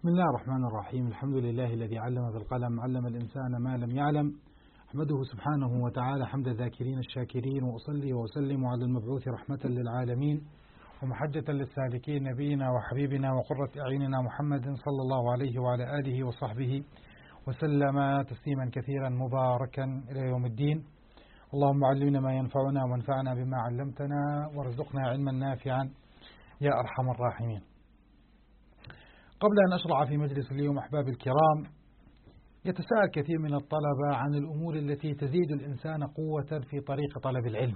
بسم الله الرحمن الرحيم. الحمد لله الذي علم بالقلم، علم الإنسان ما لم يعلم. أحمده سبحانه وتعالى حمد الذاكرين الشاكرين، وأصلي وأسلم على المبعوث رحمة للعالمين ومحجة للسالكين، نبينا وحبيبنا وقرة أعيننا محمد صلى الله عليه وعلى آله وصحبه وسلم تسليما كثيرا مباركا إلى يوم الدين. اللهم علمنا ما ينفعنا وانفعنا بما علمتنا وارزقنا علما نافعا يا أرحم الراحمين. قبل أن أشرع في مجلس اليوم أحباب الكرام، يتساءل كثير من الطلبة عن الأمور التي تزيد الإنسان قوة في طريق طلب العلم.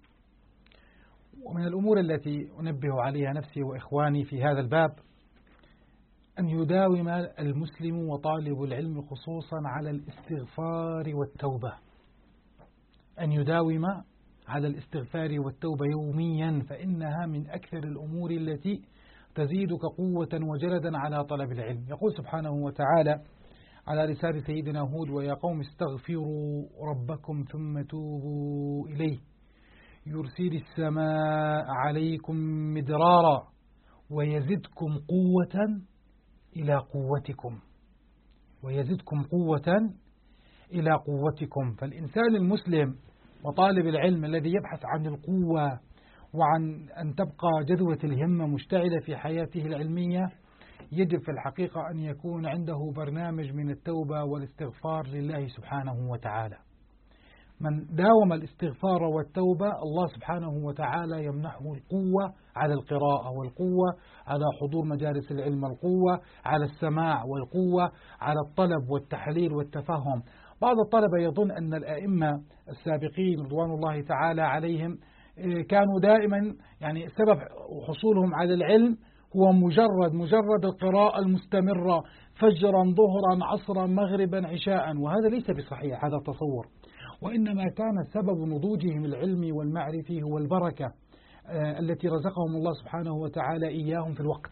ومن الأمور التي أنبه عليها نفسي وإخواني في هذا الباب أن يداوم المسلم وطالب العلم خصوصا على الاستغفار والتوبة، أن يداوم على الاستغفار والتوبة يوميا، فإنها من أكثر الأمور التي تزيدك قوة وجلدا على طلب العلم. يقول سبحانه وتعالى على لسان سيدنا هود: ويا قوم استغفروا ربكم ثم توبوا إليه يرسل السماء عليكم مدرارا ويزدكم قوة إلى قوتكم، ويزدكم قوة إلى قوتكم. فالإنسان المسلم وطالب العلم الذي يبحث عن القوة وعن أن تبقى جذوة الهمة مشتعلة في حياته العلمية، يجب في الحقيقة أن يكون عنده برنامج من التوبة والاستغفار لله سبحانه وتعالى. من داوم الاستغفار والتوبة الله سبحانه وتعالى يمنحه القوة على القراءة، والقوة على حضور مجالس العلم، القوة على السماع، والقوة على الطلب والتحليل والتفهم. بعض الطلبة يظن أن الأئمة السابقين رضوان الله تعالى عليهم كانوا دائما سبب حصولهم على العلم هو مجرد القراءة المستمرة فجرا ظهرا عصرا مغربا عشاء، وهذا ليس بصحيح هذا التصور، وإنما كان سبب نضوجهم العلمي والمعرفي هو البركة التي رزقهم الله سبحانه وتعالى إياهم في الوقت.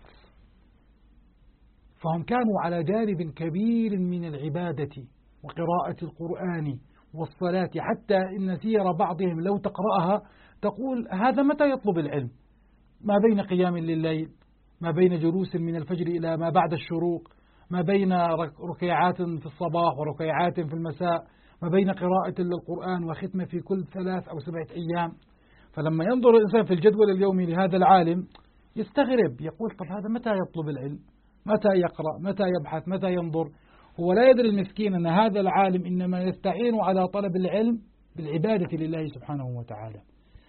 فهم كانوا على جانب كبير من العبادة وقراءة القرآن والصلاة، حتى إن سير بعضهم لو تقرأها تقول هذا متى يطلب العلم؟ ما بين قيام لليل، ما بين جلوس من الفجر إلى ما بعد الشروق، ما بين ركيعات في الصباح وركيعات في المساء، ما بين قراءة للقرآن وختمة في كل 3 أو 7 أيام. فلما ينظر الإنسان في الجدول اليومي لهذا العالم يستغرب، يقول طب هذا متى يطلب العلم؟ متى يقرأ؟ متى يبحث؟ متى ينظر؟ هو لا يدري المسكين أن هذا العالم إنما يستعين على طلب العلم بالعبادة لله سبحانه وتعالى.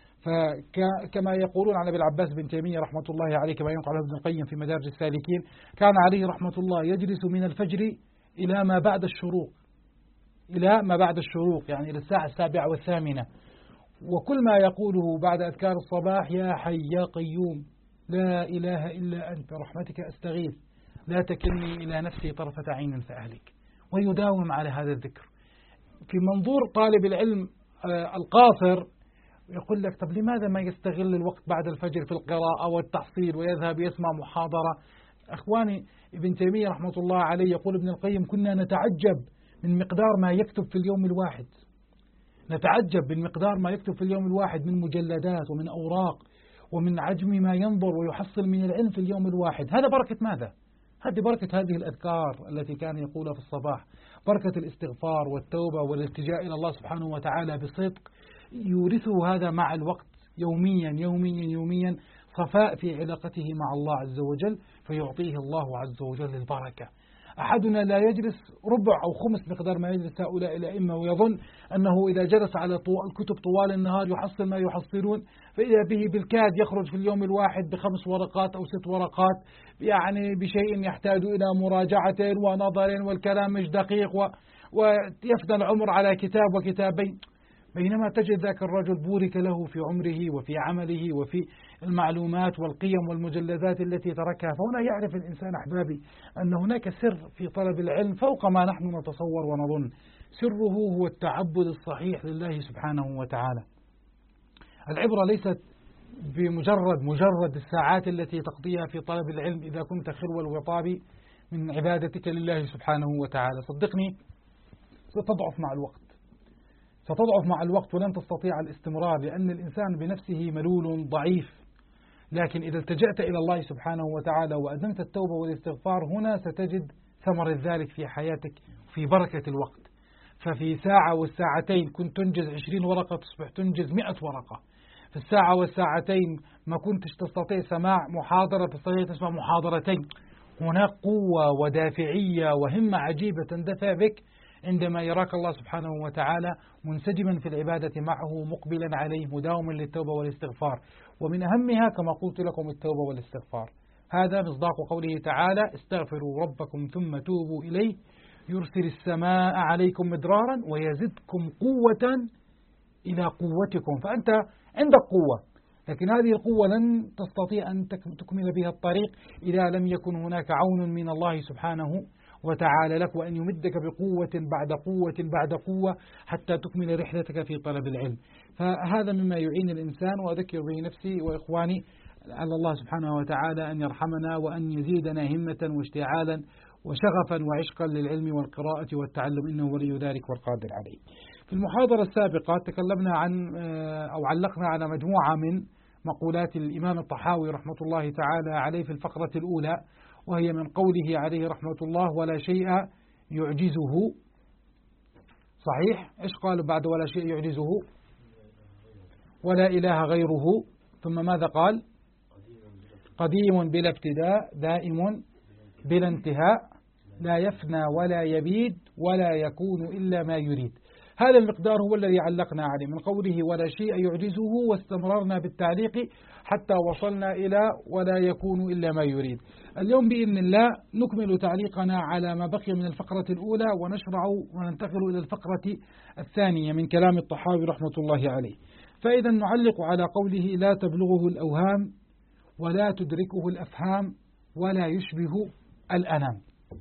فكما يقولون عن ابن العباس بن تيمية رحمة الله عليه، كما ينقل ابن القيم في مدارج السالكين، كان عليه رحمة الله يجلس من الفجر إلى ما بعد الشروق، إلى ما بعد الشروق يعني إلى الساعة 7 و8، وكل ما يقوله بعد أذكار الصباح: يا حي يا قيوم لا إله إلا أنت برحمتك أستغيث لا تكلني إلى نفسي طرفة عين فأهلك. ويداوم على هذا الذكر. في منظور طالب العلم القاصر يقول لك طب لماذا ما يستغل الوقت بعد الفجر في القراءة والتحصيل ويذهب يسمع محاضرة؟ أخواني، ابن تيمية رحمة الله عليه يقول ابن القيم: كنا نتعجب من مقدار ما يكتب في اليوم الواحد، نتعجب من مقدار ما يكتب في اليوم الواحد من مجلدات ومن أوراق ومن عجم ما ينظر ويحصل من العلم في اليوم الواحد. هذا بركة ماذا؟ هذه بركة هذه الأذكار التي كان يقولها في الصباح، بركة الاستغفار والتوبة والالتجاء إلى الله سبحانه وتعالى بصدق، يورثه هذا مع الوقت يوميا يوميا يوميا صفاء في علاقته مع الله عز وجل، فيعطيه الله عز وجل البركة. أحدنا لا يجلس ربع أو خمس مقدار ما يجلس هؤلاء الأئمة، ويظن أنه إذا جلس على الكتب طوال النهار يحصل ما يحصلون، فإذا به بالكاد يخرج في اليوم الواحد ب5 ورقات أو 6 ورقات، بشيء يحتاج إلى مراجعة ونظر، والكلام مش دقيق، ويفنى العمر على كتاب وكتابين. بينما تجد ذاك الرجل بورك له في عمره وفي عمله وفي المعلومات والقيم والمجلدات التي تركها. فهنا يعرف الإنسان أحبابي أن هناك سر في طلب العلم فوق ما نحن نتصور ونظن. سره هو التعبد الصحيح لله سبحانه وتعالى. العبرة ليست بمجرد الساعات التي تقضيها في طلب العلم إذا كنت خلو الوطاب من عبادتك لله سبحانه وتعالى. صدقني ستضعف مع الوقت، ستضعف مع الوقت ولن تستطيع الاستمرار، لأن الإنسان بنفسه ملول ضعيف، لكن إذا التجأت إلى الله سبحانه وتعالى وأدمت التوبة والاستغفار هنا ستجد ثمر ذلك في حياتك في بركة الوقت. ففي ساعة والساعتين كنت تنجز 20 ورقة تصبح تنجز 100 ورقة. في الساعة والساعتين ما كنتش تستطيع سماع محاضرة تستطيع تسمع محاضرتين. هناك قوة ودافعية وهمة عجيبة تندفع بك عندما يراك الله سبحانه وتعالى منسجما في العبادة معه مقبلا عليه مداوما للتوبة والاستغفار. ومن أهمها كما قلت لكم التوبة والاستغفار. هذا مصداق قوله تعالى: استغفروا ربكم ثم توبوا إليه يرسل السماء عليكم مدرارا ويزدكم قوة إلى قوتكم. فأنت عندك قوة، لكن هذه القوة لن تستطيع أن تكمل بها الطريق إذا لم يكن هناك عون من الله سبحانه وتعالى لك، وأن يمدك بقوة بعد قوة بعد قوة حتى تكمل رحلتك في طلب العلم. فهذا مما يعين الإنسان، وأذكر به نفسي وإخواني على الله سبحانه وتعالى أن يرحمنا وأن يزيدنا همة واشتعالا وشغفا وعشقا للعلم والقراءة والتعلم، إنه ولي ذلك والقادر عليه. في المحاضرة السابقة تكلمنا عن أو علقنا على مجموعة من مقولات الإمام الطحاوي رحمة الله تعالى عليه في الفقرة الأولى، وهي من قوله عليه رحمة الله: ولا شيء يعجزه. صحيح؟ إيش قالوا بعد ولا شيء يعجزه؟ ولا إله غيره. ثم ماذا قال؟ قديم بلا ابتداء دائم بلا انتهاء لا يفنى ولا يبيد ولا يكون إلا ما يريد. هذا المقدار هو الذي علقنا عليه من قوله ولا شيء يعجزه، واستمررنا بالتعليق حتى وصلنا إلى ولا يكون إلا ما يريد. اليوم بإذن الله نكمل تعليقنا على ما بقي من الفقرة الأولى ونشرع وننتقل إلى الفقرة الثانية من كلام الطحاوي رحمة الله عليه. فإذا نعلق على قوله: لا تبلغه الأوهام ولا تدركه الأفهام ولا يشبه الأنام.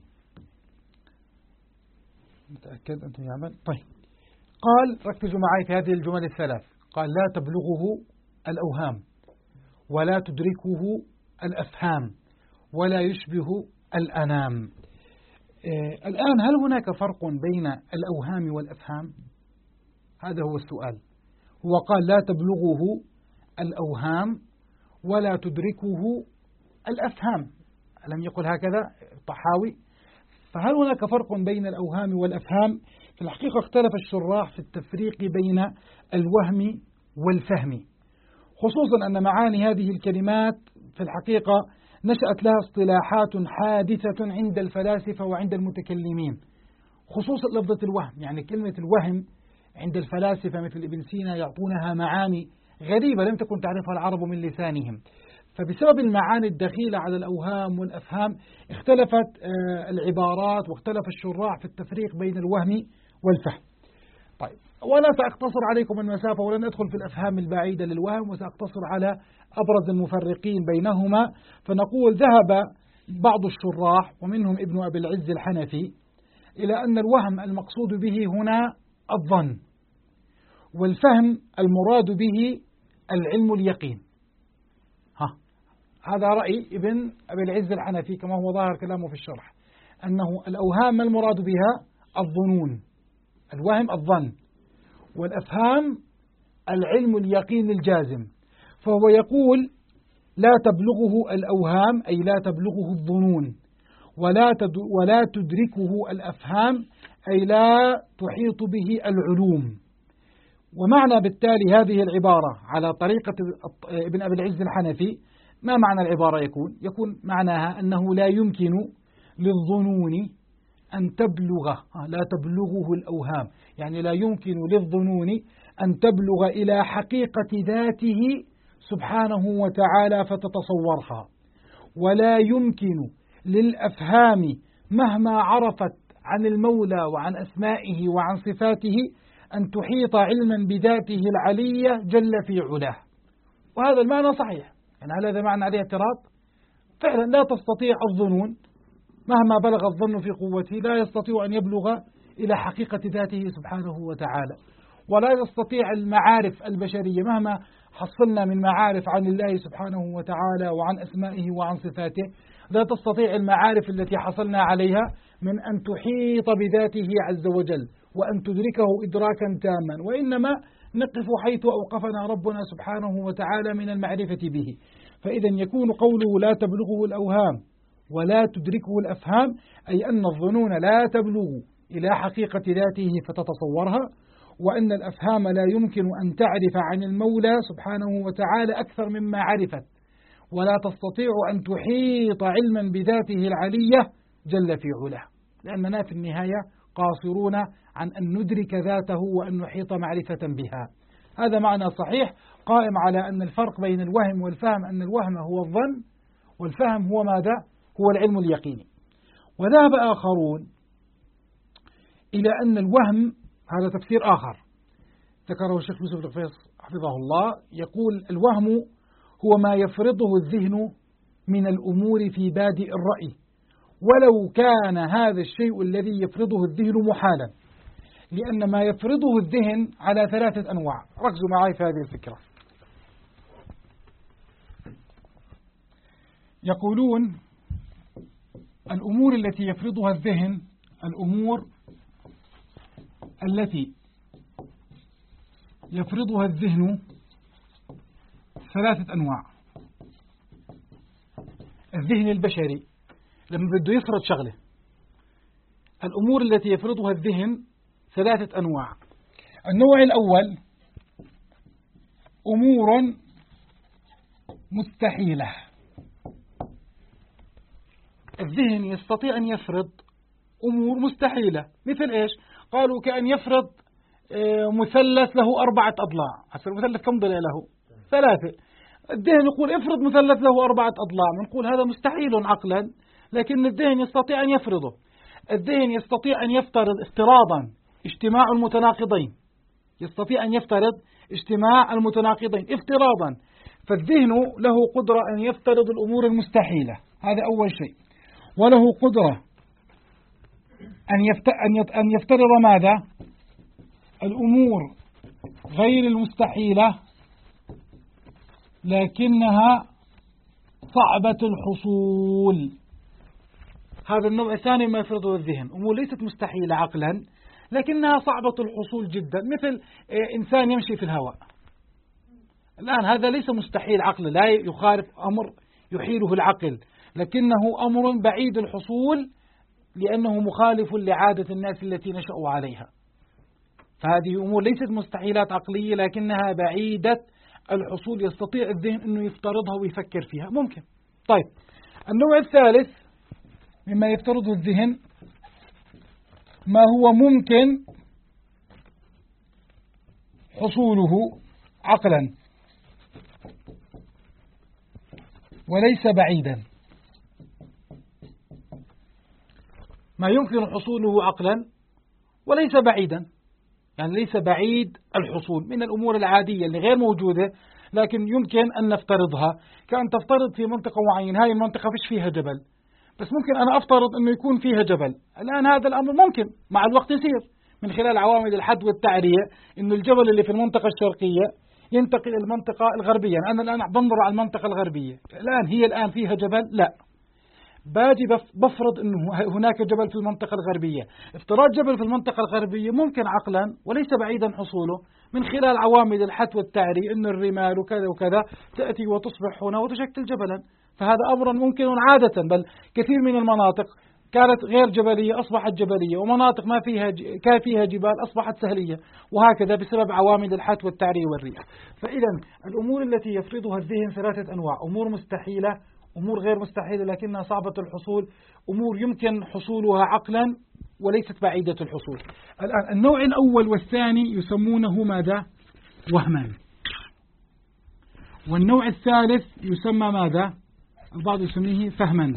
متأكد أنتم يعمل؟ طيب، قال ركزوا معي في هذه الجمل الثلاث. قال: لا تبلغه الأوهام ولا تدركه الأفهام ولا يشبه الأنام. الآن هل هناك فرق بين الأوهام والأفهام؟ هذا هو السؤال. هو قال: لا تبلغه الأوهام ولا تدركه الأفهام، ألم يقل هكذا الطحاوي؟ فهل هناك فرق بين الأوهام والأفهام؟ في الحقيقة اختلف الشراح في التفريق بين الوهم والفهم، خصوصا أن معاني هذه الكلمات في الحقيقة نشأت لها اصطلاحات حادثة عند الفلاسفة وعند المتكلمين، خصوصا لفظة الوهم. يعني كلمة الوهم عند الفلاسفة مثل ابن سينا يعطونها معاني غريبة لم تكن تعرفها العرب من لسانهم. فبسبب المعاني الدخيلة على الأوهام والأفهام اختلفت العبارات واختلف الشراح في التفريق بين الوهم والفهم. طيب، وأنا سأقتصر عليكم المسافة ولن أدخل في الأفهام البعيدة للوهم، وسأقتصر على أبرز المفرقين بينهما. فنقول: ذهب بعض الشراح ومنهم ابن أبي العز الحنفي إلى أن الوهم المقصود به هنا الظن، والفهم المراد به العلم اليقين. هذا رأي ابن أبي العز الحنفي كما هو ظاهر كلامه في الشرح، أنه الأوهام المراد بها الظنون، الوهم الظن، والأفهام العلم اليقين الجازم. فهو يقول: لا تبلغه الأوهام أي لا تبلغه الظنون، ولا تدركه الأفهام أي لا تحيط به العلوم. ومعنى بالتالي هذه العبارة على طريقة ابن أبي العز الحنفي، ما معنى العبارة؟ يكون معناها أنه لا يمكن للظنون أن تبلغ، لا تبلغه الأوهام، يعني لا يمكن للظنون أن تبلغ إلى حقيقة ذاته سبحانه وتعالى فتتصورها، ولا يمكن للأفهام مهما عرفت عن المولى وعن أسمائه وعن صفاته أن تحيط علما بذاته العلية جل في علاه. وهذا المعنى صحيح، يعني هل هذا معنى عليه اعتراض؟ فعلا لا تستطيع الظنون مهما بلغ الظن في قوته لا يستطيع أن يبلغ إلى حقيقة ذاته سبحانه وتعالى، ولا يستطيع المعارف البشرية مهما حصلنا من معارف عن الله سبحانه وتعالى وعن أسمائه وعن صفاته، لا تستطيع المعارف التي حصلنا عليها من أن تحيط بذاته عز وجل وأن تدركه إدراكا تاما، وإنما نقف حيث أوقفنا ربنا سبحانه وتعالى من المعرفة به. فإذا يكون قوله لا تبلغه الأوهام ولا تدركه الأفهام، أي أن الظنون لا تبلغ إلى حقيقة ذاته فتتصورها، وأن الأفهام لا يمكن أن تعرف عن المولى سبحانه وتعالى أكثر مما عرفت، ولا تستطيع أن تحيط علما بذاته العلية جل في علاه، لأننا في النهاية قاصرون عن أن ندرك ذاته وأن نحيط معرفة بها. هذا معنى صحيح قائم على أن الفرق بين الوهم والفهم أن الوهم هو الظن والفهم هو ماذا؟ هو العلم اليقيني. وذهب آخرون إلى أن الوهم، هذا تفسير آخر ذكره الشيخ يوسف القفيص حفظه الله، يقول الوهم هو ما يفرضه الذهن من الأمور في بادئ الرأي، ولو كان هذا الشيء الذي يفرضه الذهن محالا، لأن ما يفرضه الذهن على 3 أنواع. ركزوا معي في هذه الفكرة. يقولون الأمور التي يفرضها الذهن، الأمور التي يفرضها الذهن 3 أنواع. الذهن البشري لما بده يفرض شغلة، الأمور التي يفرضها الذهن 3 أنواع. النوع الأول أمور مستحيلة. الذهن يستطيع أن يفرض أمور مستحيلة، مثل إيش؟ قالوا كأن يفرض مثلث له 4 أضلاع. هسه المثلث كم ضلع له؟ 3. الذهن يقول افرض مثلث له 4 أضلاع، بنقول هذا مستحيل عقلا، لكن الذهن يستطيع أن يفرضه. الذهن يستطيع أن يفترض افتراضا اجتماع المتناقضين، يستطيع أن يفترض اجتماع المتناقضين افتراضا، فالذهن له قدرة أن يفترض الأمور المستحيلة، هذا أول شيء. وله قدرة أن يفترض ماذا؟ الأمور غير المستحيلة لكنها صعبة الحصول. هذا النوع الثاني ما يفرضه الذهن، أمور ليست مستحيلة عقلا لكنها صعبة الحصول جدا، مثل إنسان يمشي في الهواء. الآن هذا ليس مستحيل عقلا، لا يخالف أمر يحيله العقل، لكنه أمر بعيد الحصول لأنه مخالف لعادة الناس التي نشأوا عليها. فهذه أمور ليست مستحيلات عقلية لكنها بعيدة الحصول، يستطيع الذهن أنه يفترضها ويفكر فيها، ممكن. طيب، النوع الثالث مما يفترضه الذهن ما هو ممكن حصوله عقلا وليس بعيدا. ما يمكن حصوله عقلا وليس بعيدا، يعني ليس بعيد الحصول، من الأمور العادية اللي غير موجودة لكن يمكن أن نفترضها. كأن تفترض في منطقة معينة، هاي المنطقة فيش فيها جبل، بس ممكن أنا أفترض أنه يكون فيها جبل. الآن هذا الأمر ممكن مع الوقت يصير من خلال عوامل الحد والتعرية، أنه الجبل اللي في المنطقة الشرقية ينتقل إلى المنطقة الغربية. أنا الآن بنظر على المنطقة الغربية، هي الآن فيها جبل؟ لا، باجي بفرض أنه هناك جبل في المنطقة الغربية. افتراض جبل في المنطقة الغربية ممكن عقلا وليس بعيدا حصوله من خلال عوامل الحد والتعري، أن الرمال وكذا وكذا تأتي وتصبح هنا وتشكل جبلا، فهذا أمر ممكن عادة. بل كثير من المناطق كانت غير جبلية أصبحت جبلية، ومناطق ما كان فيها جبال أصبحت سهلية، وهكذا بسبب عوامل الحد والتعري والريح. فإذا الأمور التي يفرضها الذهن 3 أنواع: أمور مستحيلة، أمور غير مستحيلة لكنها صعبة الحصول، أمور يمكن حصولها عقلا وليست بعيدة الحصول. الآن النوع الأول والثاني يسمونه ماذا؟ وهما. والنوع الثالث يسمى ماذا؟ البعض يسميه فهما.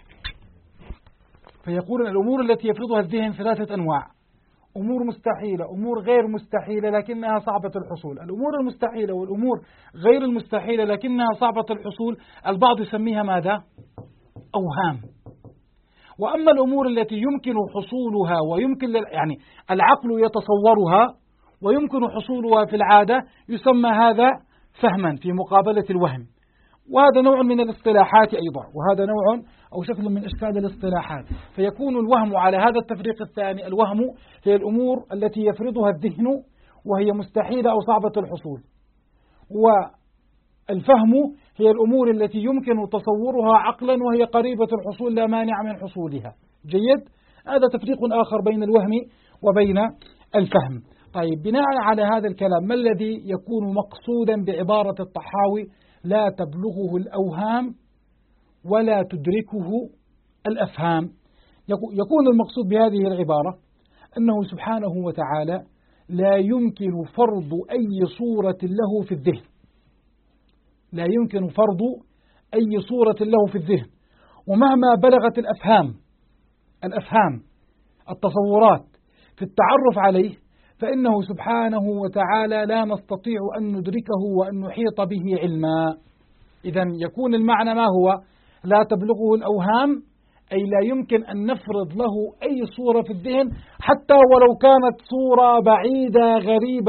فيقول الأمور التي يفرضها الذهن 3 أنواع: أمور مستحيلة، أمور غير مستحيلة لكنها صعبة الحصول. الأمور المستحيلة والأمور غير المستحيلة لكنها صعبة الحصول البعض يسميها ماذا؟ أوهام. وأما الأمور التي يمكن حصولها ويمكن يعني العقل يتصورها ويمكن حصولها في العادة يسمى هذا فهما في مقابلة الوهم. وهذا نوع من الاصطلاحات أيضا، وهذا نوع أو شكل من أشكال الاصطلاحات. فيكون الوهم على هذا التفريق الثاني: الوهم هي الأمور التي يفرضها الذهن وهي مستحيلة أو صعبة الحصول، والفهم هي الأمور التي يمكن تصورها عقلا وهي قريبة الحصول لا مانع من حصولها. جيد؟ هذا تفريق آخر بين الوهم وبين الفهم. طيب، بناء على هذا الكلام ما الذي يكون مقصودا بعبارة الطحاوي لا تبلغه الأوهام ولا تدركه الأفهام؟ يكون المقصود بهذه العبارة أنه سبحانه وتعالى لا يمكن فرض أي صورة له في الذهن، لا يمكن فرض أي صورة له في الذهن، ومهما بلغت الأفهام التصورات في التعرف عليه، فإنه سبحانه وتعالى لا نستطيع أن ندركه وأن نحيط به علما. إذن يكون المعنى ما هو؟ لا تبلغه الأوهام، أي لا يمكن أن نفرض له أي صورة في الذهن حتى ولو كانت صورة بعيدة غريبة،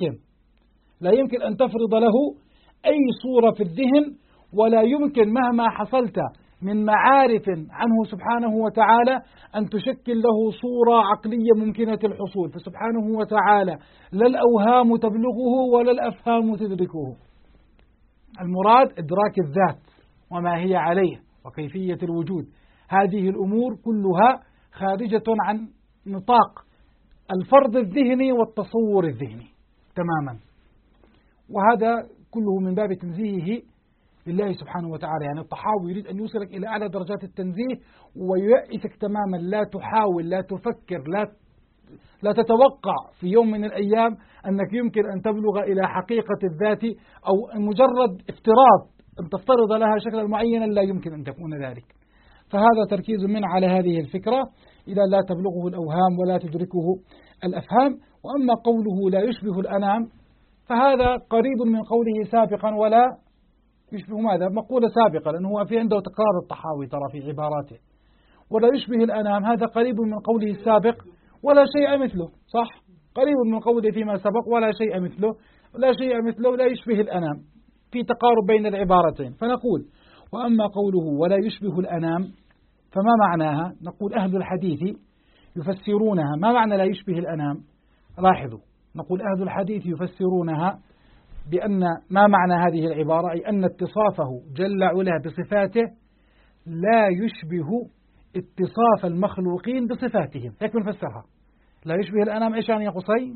لا يمكن أن تفرض له أي صورة في الذهن، ولا يمكن مهما حصلت من معارف عنه سبحانه وتعالى أن تشكل له صورة عقلية ممكنة الحصول، فسبحانه وتعالى لا الأوهام تبلغه ولا الأفهام تدركه. المراد إدراك الذات وما هي عليه وكيفية الوجود، هذه الأمور كلها خارجة عن نطاق الفرض الذهني والتصور الذهني تماما، وهذا كله من باب تنزيهه لله سبحانه وتعالى. يعني الطحاوي يريد أن يوصلك إلى أعلى درجات التنزيه وييأسك تماما، لا تحاول، لا تفكر، لا تتوقع في يوم من الأيام أنك يمكن أن تبلغ إلى حقيقة الذات، أو مجرد افتراض أن تفترض لها شكلا معينا لا يمكن أن تكون ذلك. فهذا تركيز من على هذه الفكرة، إذا لا تبلغه الأوهام ولا تدركه الأفهام. وأما قوله لا يشبه الأنام فهذا قريب من قوله سابقا ولا يشبه ماذا؟ مقولة سابقة، لأنه هو في عنده تكرار الطحاوي ترى في عباراته. ولا يشبه الأنام هذا قريب من قوله السابق ولا شيء مثله، صح؟ قريب من قوله فيما سبق ولا شيء مثله، لا شيء مثله لا يشبه الأنام، في تقارب بين العبارتين. فنقول وأما قوله ولا يشبه الأنام فما معناها؟ نقول أهل الحديث يفسرونها. ما معنى لا يشبه الأنام؟ لاحظوا، نقول أهل الحديث يفسرونها بأن ما معنى هذه العبارة؟ أي أن اتصافه جل وعلا بصفاته لا يشبه اتصاف المخلوقين بصفاتهم. هيك بنفسرها. لا يشبه الأنام إيش يعني يا قصي؟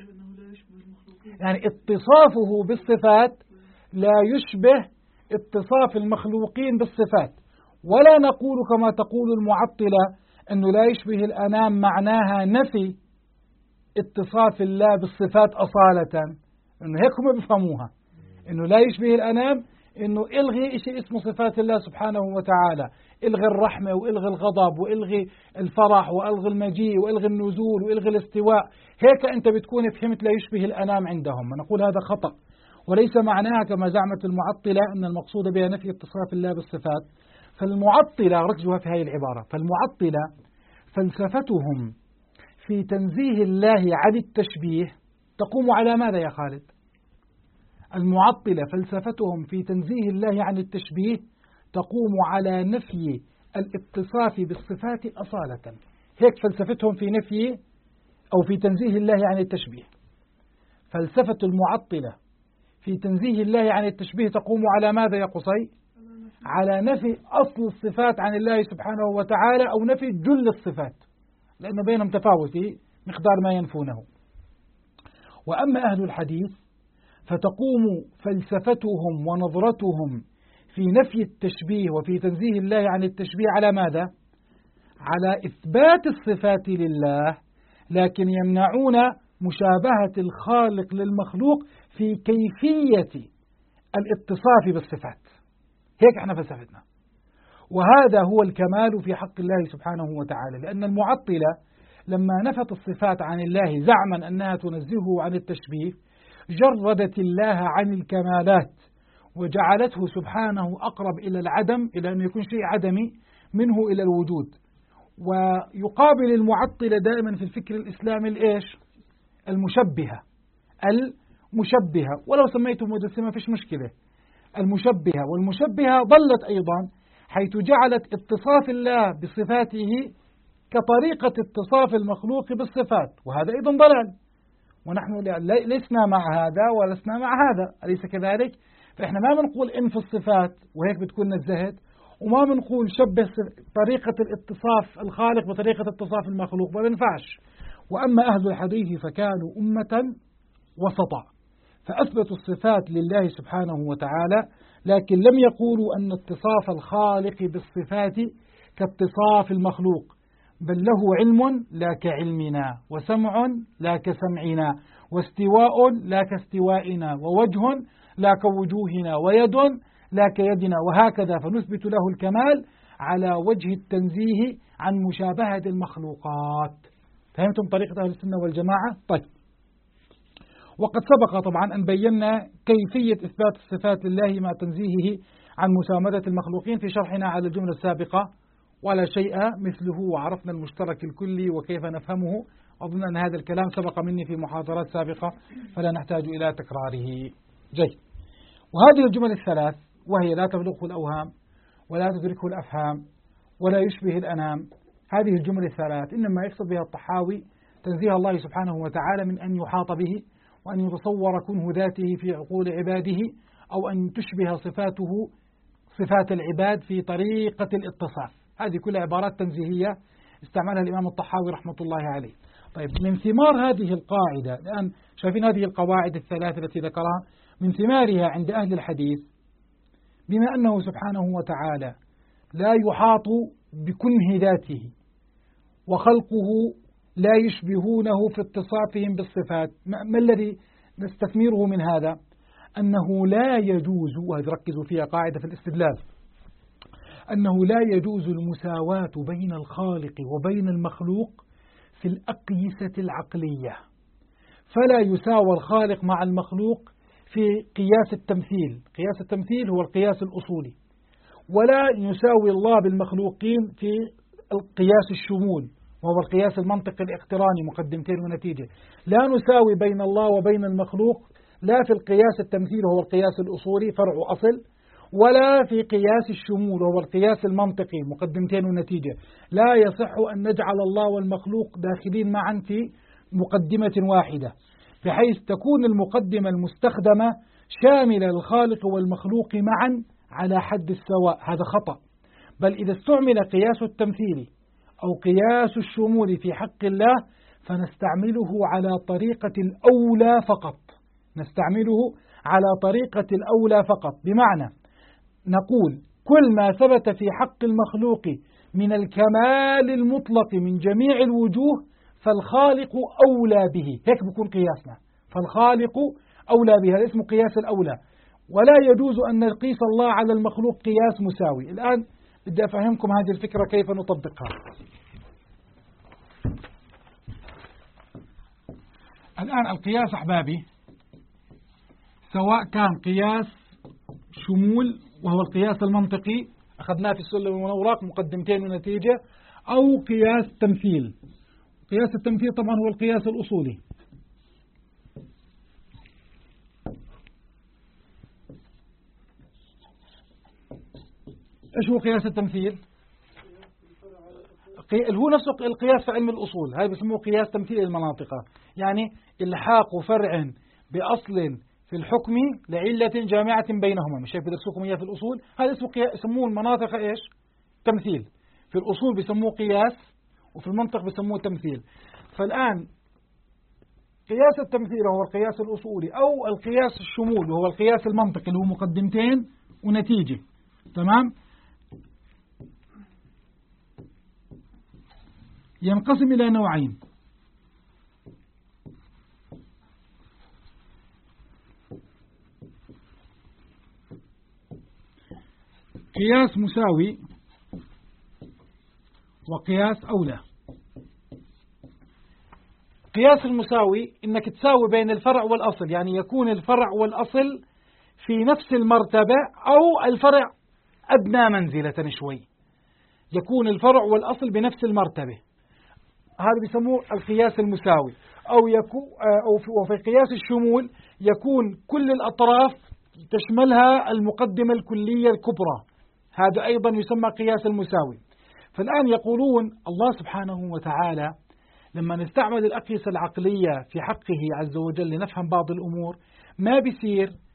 يعني اتصافه بالصفات لا يشبه اتصاف المخلوقين بالصفات. ولا نقول كما تقول المعطلة أنه لا يشبه الأنام معناها نفي اتصاف الله بالصفات أصالة، إنه هيك هم بيفهموها، إنه لا يشبه الأنام إنه إلغي شيء اسمه صفات الله سبحانه وتعالى، إلغي الرحمة وإلغي الغضب وإلغي الفرح وإلغي المجيء وإلغي النزول وإلغي الاستواء. هيك أنت بتكون فهمت لا يشبه الأنام عندهم. نقول هذا خطأ، وليس معناها كما زعمت المعطلة أن المقصود بها نفي اتصاف الله بالصفات. فالمعطلة، ركزوا في هذه العبارة، فالمعطلة فلسفتهم في تنزيه الله عن التشبيه تقوم على ماذا يا خالد؟ المعطلة فلسفتهم في تنزيه الله عن التشبيه تقوم على نفي الاتصاف بالصفات أصالة. هيك فلسفتهم في نفي أو في تنزيه الله عن التشبيه. فلسفة المعطلة في تنزيه الله عن التشبيه تقوم على ماذا يا قصي؟ على نفي أصل الصفات عن الله سبحانه وتعالى، أو نفي جل الصفات، لأنه بينهم تفاوت في مقدار ما ينفونه. وأما أهل الحديث فتقوم فلسفتهم ونظرتهم في نفي التشبيه وفي تنزيه الله عن التشبيه على ماذا؟ على إثبات الصفات لله، لكن يمنعون مشابهة الخالق للمخلوق في كيفية الاتصاف بالصفات. هيك احنا فلسفتنا، وهذا هو الكمال في حق الله سبحانه وتعالى. لأن المعطلة لما نفت الصفات عن الله زعما أنها تنزهه عن التشبيه جردت الله عن الكمالات وجعلته سبحانه أقرب إلى العدم، إلى أن يكون شيء عدمي، منه إلى الوجود. ويقابل المعطلة دائما في الفكر الإسلامي الإيش؟ المشبهة. ولو سميته مجسمة فيش مشكلة، المشبهة. والمشبهة ضلت أيضا حيث جعلت اتصاف الله بصفاته كطريقة اتصاف المخلوق بالصفات، وهذا أيضا ضلال، ونحن لسنا مع هذا ولسنا مع هذا، أليس كذلك؟ فإحنا ما بنقول إن في الصفات وهيك بتكون نزهت، وما بنقول شبه طريقة الاتصاف الخالق بطريقة اتصاف المخلوق، ما بينفعش. وأما أهل الحديث فكانوا أمة وسطا، فأثبتوا الصفات لله سبحانه وتعالى، لكن لم يقولوا أن اتصاف الخالق بالصفات كاتصاف المخلوق، بل له علم لا كعلمنا، وسمع لا كسمعنا، واستواء لا كاستوائنا، ووجه لا كوجوهنا، ويد لا كيدنا، وهكذا، فنثبت له الكمال على وجه التنزيه عن مشابهة المخلوقات. فهمتم طريقة أهل السنة والجماعة؟ طيب، وقد سبق طبعا أن بينا كيفية إثبات الصفات لله مع تنزيهه عن مسامدة المخلوقين في شرحنا على الجملة السابقة، ولا شيء مثله، وعرفنا المشترك الكلي وكيف نفهمه. أظن أن هذا الكلام سبق مني في محاضرات سابقة فلا نحتاج إلى تكراره. جيد. وهذه الجمل الثلاث، وهي لا تبلغه الأوهام ولا تدركه الأفهام ولا يشبه الأنام، هذه الجمل الثلاث إنما يقصد بها الطحاوي تنزيه الله سبحانه وتعالى من أن يحاط به، وأن يتصور كنه ذاته في عقول عباده، أو أن تشبه صفاته صفات العباد في طريقة الاتصاف. هذه كلها عبارات تنزيهية استعملها الإمام الطحاوي رحمة الله عليه. طيب، من ثمار هذه القاعدة، الآن شايفين هذه القواعد الثلاث التي ذكرها، من ثمارها عند أهل الحديث، بما أنه سبحانه وتعالى لا يحاط بكنه ذاته، وخلقه لا يشبهونه في اتصافهم بالصفات، ما الذي نستثمره من هذا؟ أنه لا يجوز، وهذه ركزوا فيها قاعدة في الاستدلال، أنه لا يجوز المساواة بين الخالق وبين المخلوق في الأقيسة العقلية، فلا يساوى الخالق مع المخلوق في قياس التمثيل. قياس التمثيل هو القياس الأصولي، ولا يساوي الله بالمخلوقين في القياس الشمول، وهو القياس المنطقي الاقتراني مقدمتين ونتيجة. لا نساوي بين الله وبين المخلوق لا في القياس التمثيل وهو القياس الأصولي فرع أصل، ولا في قياس الشمول وهو القياس المنطقي مقدمتين ونتيجة. لا يصح أن نجعل الله والمخلوق داخلين معا في مقدمة واحدة، بحيث تكون المقدمة المستخدمة شاملة للخالق والمخلوق معا على حد السواء، هذا خطأ. بل إذا استعمل قياس التمثيل أو قياس الشمول في حق الله فنستعمله على طريقة الأولى فقط، نستعمله على طريقة الأولى فقط، بمعنى نقول كل ما ثبت في حق المخلوق من الكمال المطلق من جميع الوجوه فالخالق أولى به، هيك بكون قياسنا، فالخالق أولى به، هذا اسمه قياس الأولى. ولا يجوز أن نقيس الله على المخلوق قياس مساوي. الآن بدي أفهمكم هذه الفكرة كيف نطبقها. الآن القياس أحبابي، سواء كان قياس شمول وهو القياس المنطقي أخذناه في السلم والأوراق مقدمتين ونتيجة، أو قياس تمثيل. قياس التمثيل طبعا هو القياس الأصولي. إيش هو قياس التمثيل؟ هو نفسه القياس في علم الأصول، هذا بيسموه قياس تمثيل المناطق، يعني إلحاق فرع بأصل في الحكم لعلة جامعة بينهما، مش هيك بدرسوكم إياه في الأصول، هذا اسمه يسموه المناطق إيش؟ تمثيل. في الأصول بيسموه قياس، وفي المنطق بيسموه تمثيل. فالآن قياس التمثيل هو القياس الأصولي، أو القياس الشمول وهو القياس المنطقي اللي هو مقدمتين ونتيجة، تمام؟ ينقسم إلى نوعين: قياس مساوي وقياس أولى. قياس المساوي إنك تساوي بين الفرع والأصل، يعني يكون الفرع والأصل في نفس المرتبة، أو الفرع أدنى منزلة شوي، يكون الفرع والأصل بنفس المرتبة، هذا بيسموه القياس المساوي. وفي قياس الشمول يكون كل الأطراف تشملها المقدمة الكلية الكبرى، هذا أيضا يسمى قياس المساوي. فالآن يقولون الله سبحانه وتعالى لما نستعمل الأقيسة العقلية في حقه عز وجل لنفهم بعض الأمور، ما بيصير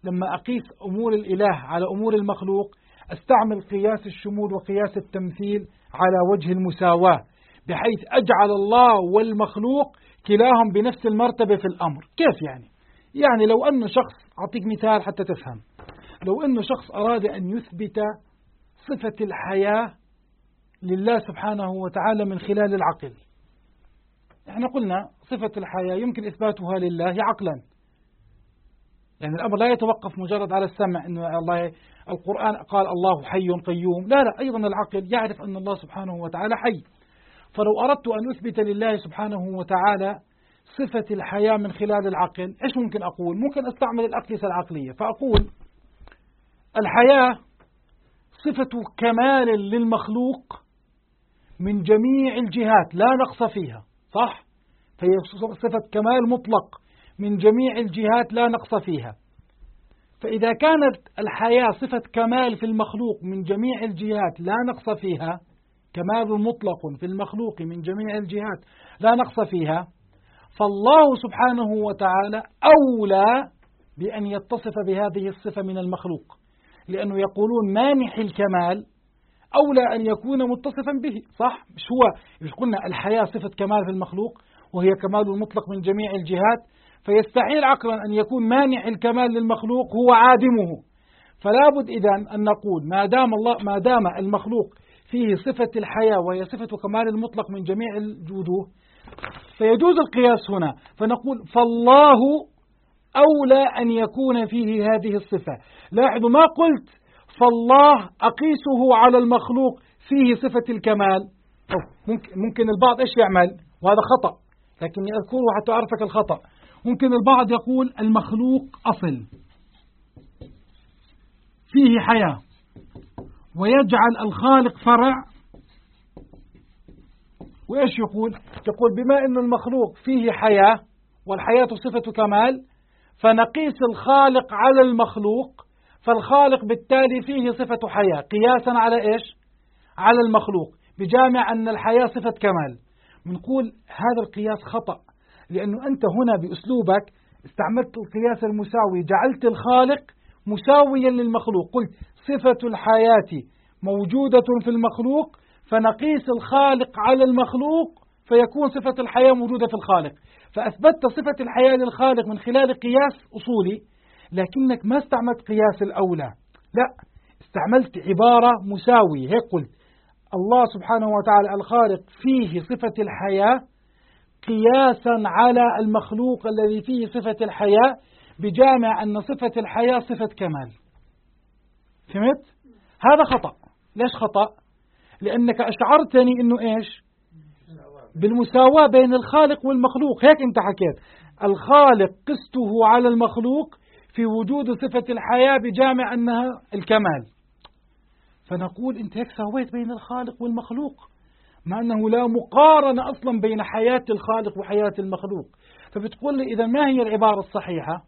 لما أقيس أمور الإله على أمور المخلوق أستعمل قياس الشمول وقياس التمثيل على وجه المساواة، بحيث أجعل الله والمخلوق كلاهم بنفس المرتبة في الأمر. كيف يعني لو أن شخص، أعطيك مثال حتى تفهم، لو أن شخص أراد أن يثبت صفة الحياة لله سبحانه وتعالى من خلال العقل. احنا قلنا صفة الحياة يمكن إثباتها لله عقلا، يعني الأمر لا يتوقف مجرد على السمع، إنه الله القرآن قال الله حي قيوم، لا أيضا العقل يعرف أن الله سبحانه وتعالى حي. فلو أردت أن أثبت لله سبحانه وتعالى صفة الحياة من خلال العقل، إيش ممكن أقول؟ ممكن أستعمل الأقيسة العقلية، فأقول الحياة صفة كمال للمخلوق من جميع الجهات لا نقص فيها، صح؟ فهي صفة كمال مطلق من جميع الجهات لا نقص فيها. فإذا كانت الحياة صفة كمال في المخلوق من جميع الجهات لا نقص فيها، كمال مطلق في المخلوق من جميع الجهات لا نقص فيها، فالله سبحانه وتعالى أولى بأن يتصف بهذه الصفة من المخلوق، لأنه يقولون مانح الكمال أولى أن يكون متصفا به، صح؟ مش قلنا الحياة صفة كمال في المخلوق وهي كمال مطلق من جميع الجهات، فيستحيل عقلا أن يكون مانع الكمال للمخلوق هو عادمه. فلا بد إذن أن نقول ما دام المخلوق فيه صفة الحياة وهي صفة كمال المطلق من جميع الوجوه، فيجوز القياس هنا، فنقول فالله أولى أن يكون فيه هذه الصفة. لاحظوا ما قلت فالله أقيسه على المخلوق فيه صفة الكمال. ممكن البعض إيش يعمل، وهذا خطأ لكني أذكره حتى أعرفك الخطأ. ممكن البعض يقول المخلوق أصل فيه حياة، ويجعل الخالق فرع، وإيش يقول بما أن المخلوق فيه حياة والحياة صفة كمال فنقيس الخالق على المخلوق، فالخالق بالتالي فيه صفة حياة قياسا على إيش؟ على المخلوق، بجامع أن الحياة صفة كمال. بنقول هذا القياس خطأ، لأنه أنت هنا بأسلوبك استعملت القياس المساوي، جعلت الخالق مساويا للمخلوق، قلت صفة الحياة موجودة في المخلوق فنقيس الخالق على المخلوق فيكون صفة الحياة موجودة في الخالق، فأثبتت صفة الحياة للخالق من خلال قياس أصولي، لكنك ما استعملت قياس الأولى، لا استعملت عبارة مساوية. هيك قلت الله سبحانه وتعالى الخالق فيه صفة الحياة قياسا على المخلوق الذي فيه صفة الحياة، بجامع أن صفة الحياة صفة كمال. فهمت؟ هذا خطأ. ليش خطأ؟ لأنك أشعرتني أنه إيش؟ بالمساواة بين الخالق والمخلوق. هيك أنت حكيت الخالق قسته على المخلوق في وجود صفة الحياة بجامع أنها الكمال، فنقول أنت هيك سويت بين الخالق والمخلوق، مع أنه لا مقارنة أصلا بين حياة الخالق وحياة المخلوق. فبتقول لي إذا ما هي العبارة الصحيحة؟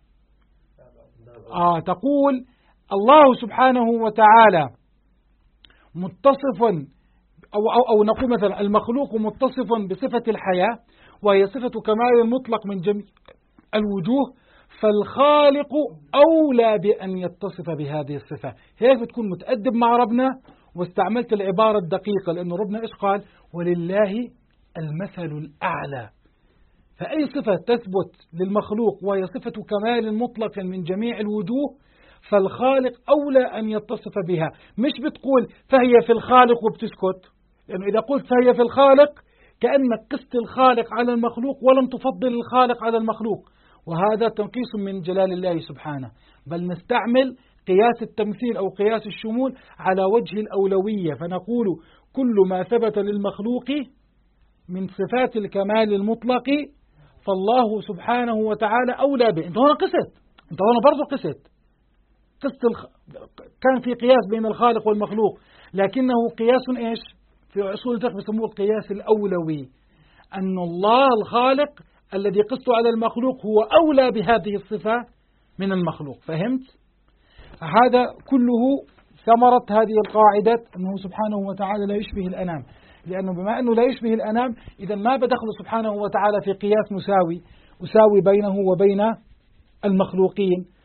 تقول الله سبحانه وتعالى متصف أو نقول مثلا المخلوق متصف بصفة الحياة وهي صفة كمال مطلق من جميع الوجوه، فالخالق أولى بأن يتصف بهذه الصفة. هيك بتكون متأدب مع ربنا واستعملت العبارة الدقيقة، لأنه ربنا إيش قال؟ ولله المثل الأعلى. فأي صفة تثبت للمخلوق وهي صفة كمال مطلق من جميع الوجوه فالخالق أولى أن يتصف بها. مش بتقول فهي في الخالق وبتسكت، لأنه إذا قلت فهي في الخالق كأنك قست الخالق على المخلوق ولم تفضل الخالق على المخلوق، وهذا تنقيص من جلال الله سبحانه. بل نستعمل قياس التمثيل أو قياس الشمول على وجه الأولوية، فنقول كل ما ثبت للمخلوق من صفات الكمال المطلق فالله سبحانه وتعالى أولى به. أنت هنا برضو قست كان في قياس بين الخالق والمخلوق، لكنه قياس إيش؟ في أصول الفقه بيسموه القياس الأولوي، أن الله الخالق الذي قسته على المخلوق هو أولى بهذه الصفة من المخلوق. فهمت؟ هذا كله ثمرة هذه القاعدة أنه سبحانه وتعالى لا يشبه الأنام، لأنه بما أنه لا يشبه الأنام إذا ما بدخل سبحانه وتعالى في قياس مساوي بينه وبين المخلوقين،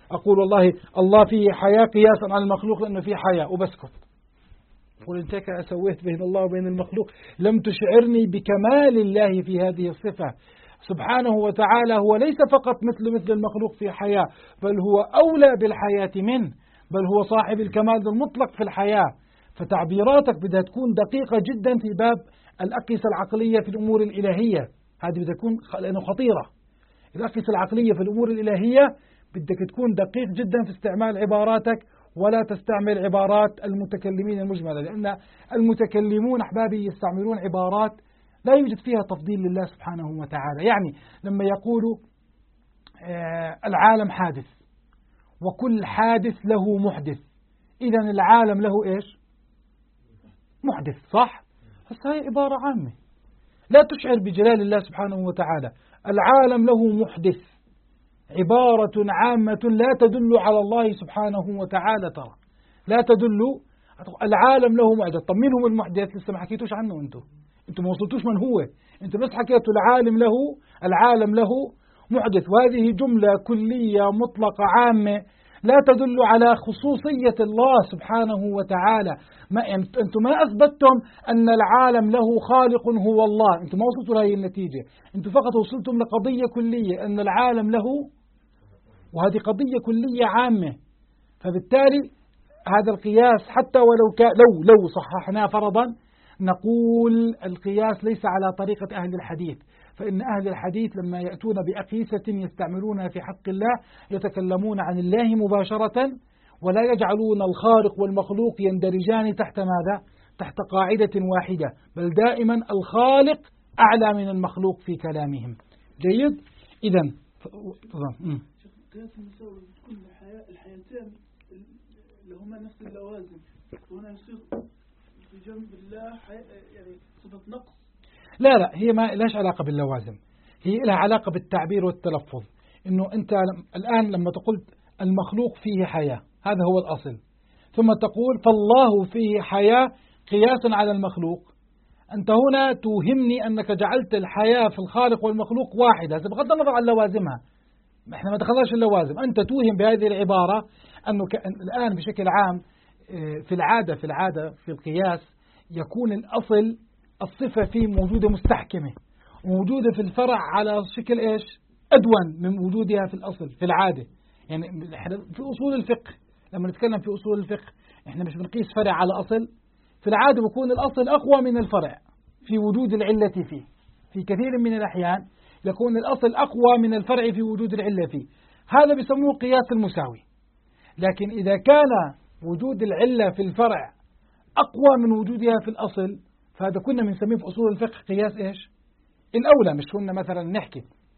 أقول والله الله فيه حياة قياسا على المخلوق لأنه فيه حياة وبسكت. قل انت سويت بين الله وبين المخلوق، لم تشعرني بكمال الله في هذه الصفة سبحانه وتعالى. هو ليس فقط مثل المخلوق في حياة، بل هو أولى بالحياة منه، بل هو صاحب الكمال المطلق في الحياة. فتعبيراتك بدها تكون دقيقة جدا في باب الأقيسة العقلية في الأمور الإلهية. هذه بدها تكون لأنه خطيرة. الأقيسة العقلية في الأمور الإلهية بدك تكون دقيق جدا في استعمال عباراتك، ولا تستعمل عبارات المتكلمين المجملة، لأن المتكلمون أحبابي يستعملون عبارات لا يوجد فيها تفضيل لله سبحانه وتعالى. يعني لما يقولوا العالم حادث وكل حادث له محدث، إذن العالم له إيش؟ محدث، صح؟ بس هي عبارة عامة لا تشعر بجلال الله سبحانه وتعالى. العالم له محدث عبارة عامة لا تدل على الله سبحانه وتعالى. ترى لا تدل. العالم له محدث. طب مين هو المحدث؟ لسه ما حكيتوش عنه. انتم ما وصلتوش من هو. انتم بس حكيتوا العالم له محدث، وهذه جملة كلية مطلقة عامة لا تدل على خصوصية الله سبحانه وتعالى. أنتم ما أثبتتم أن العالم له خالق هو الله. أنتم ما وصلتوا لهذه النتيجة. أنتم فقط وصلتم لقضية كلية أن العالم له، وهذه قضية كلية عامة. فبالتالي هذا القياس حتى ولو لو صححناه فرضا، نقول القياس ليس على طريقة أهل الحديث. فإن أهل الحديث لما يأتون بأقيسة يستعملونها في حق الله يتكلمون عن الله مباشرة، ولا يجعلون الخالق والمخلوق يندرجان تحت ماذا؟ تحت قاعدة واحدة، بل دائما الخالق أعلى من المخلوق في كلامهم. جيد؟ إذن قياس المساوي بتكون الحياتين اللي هما نفس اللوازم، وهنا يصير بجنب الله يعني صفة نقص. لا هي ما لهاش علاقة باللوازم، هي لها علاقة بالتعبير والتلفظ. إنه أنت الآن لما تقول المخلوق فيه حياة، هذا هو الأصل، ثم تقول فالله فيه حياة قياسا على المخلوق، أنت هنا توهمني أنك جعلت الحياة في الخالق والمخلوق واحدة، بغض النظر عن لوازمها. احنا ما دخلناش اللوازم. أنت توهم بهذه العبارة أنه الآن بشكل عام في العادة في القياس يكون الأصل الصفة فيه موجودة مستحكمة، وموجودة في الفرع على شكل إيش؟ أدون من وجودها في الأصل في العادة. يعني في أصول الفقه لما نتكلم في أصول الفقه إحنا مش بنقيس فرع على أصل. في العادة بيكون الأصل أقوى من الفرع في وجود العلة فيه. في كثير من الأحيان يكون الأصل أقوى من الفرع في وجود العلة فيه. هذا بيسموه قياس المساوي. لكن إذا كان وجود العلة في الفرع أقوى من وجودها في الأصل، فهذا كنا بنسميه في أصول الفقه قياس إيش؟ الأولى. مش كنا مثلا نحكي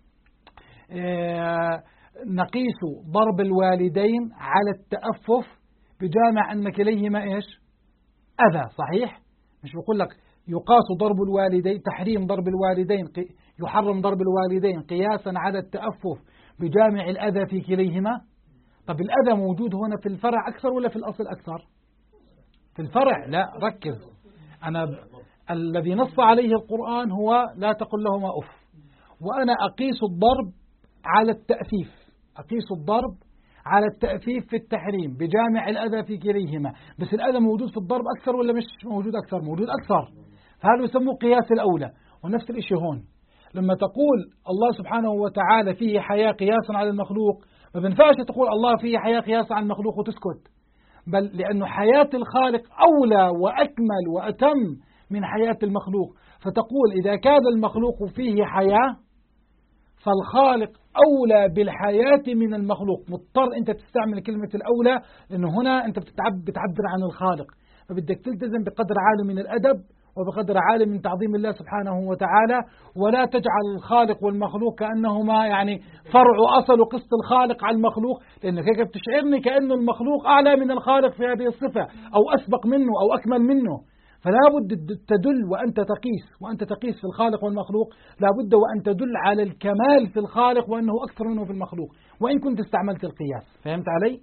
نقيس ضرب الوالدين على التأفف بجامع أن كليهما إيش؟ أذى، صحيح؟ مش بقول لك يقاس ضرب الوالدين، تحريم ضرب الوالدين، يحرم ضرب الوالدين قياسا على التأفف بجامع الأذى في كليهما. طب الأذى موجود هنا في الفرع أكثر ولا في الأصل أكثر؟ في الفرع. لا ركز، الذي نص عليه القرآن هو لا تقل لهما أف، وأنا أقيس الضرب على التأفيف، أقيس الضرب على التأفيف في التحريم بجامع الأذى في كليهما. بس الأذى موجود في الضرب أكثر ولا مش موجود أكثر؟ موجود أكثر. فهذا يسموه قياس الأولى. ونفس الشيء هون لما تقول الله سبحانه وتعالى فيه حياة قياسا على المخلوق، ما بينفعش تقول الله فيه حياة قياسا على المخلوق وتسكت، بل لأنه حياة الخالق أولى وأكمل وأتم من حياة المخلوق. فتقول إذا كان المخلوق فيه حياة فالخالق أولى بالحياة من المخلوق. مضطر أنت تستعمل كلمة الأولى لأنه هنا أنت بتعبر عن الخالق، فبدك تلتزم بقدر عالي من الأدب وبقدر عالي من تعظيم الله سبحانه وتعالى، ولا تجعل الخالق والمخلوق كأنهما يعني فرع أصل وقصة الخالق على المخلوق، لأنك هيك بتشعرني كأنه المخلوق أعلى من الخالق في هذه الصفة أو أسبق منه أو أكمل منه. فلا بد تدل وأنت تقيس في الخالق والمخلوق، لا بد وأن تدل على الكمال في الخالق وأنه أكثر منه في المخلوق، وإن كنت استعملت القياس. فهمت علي؟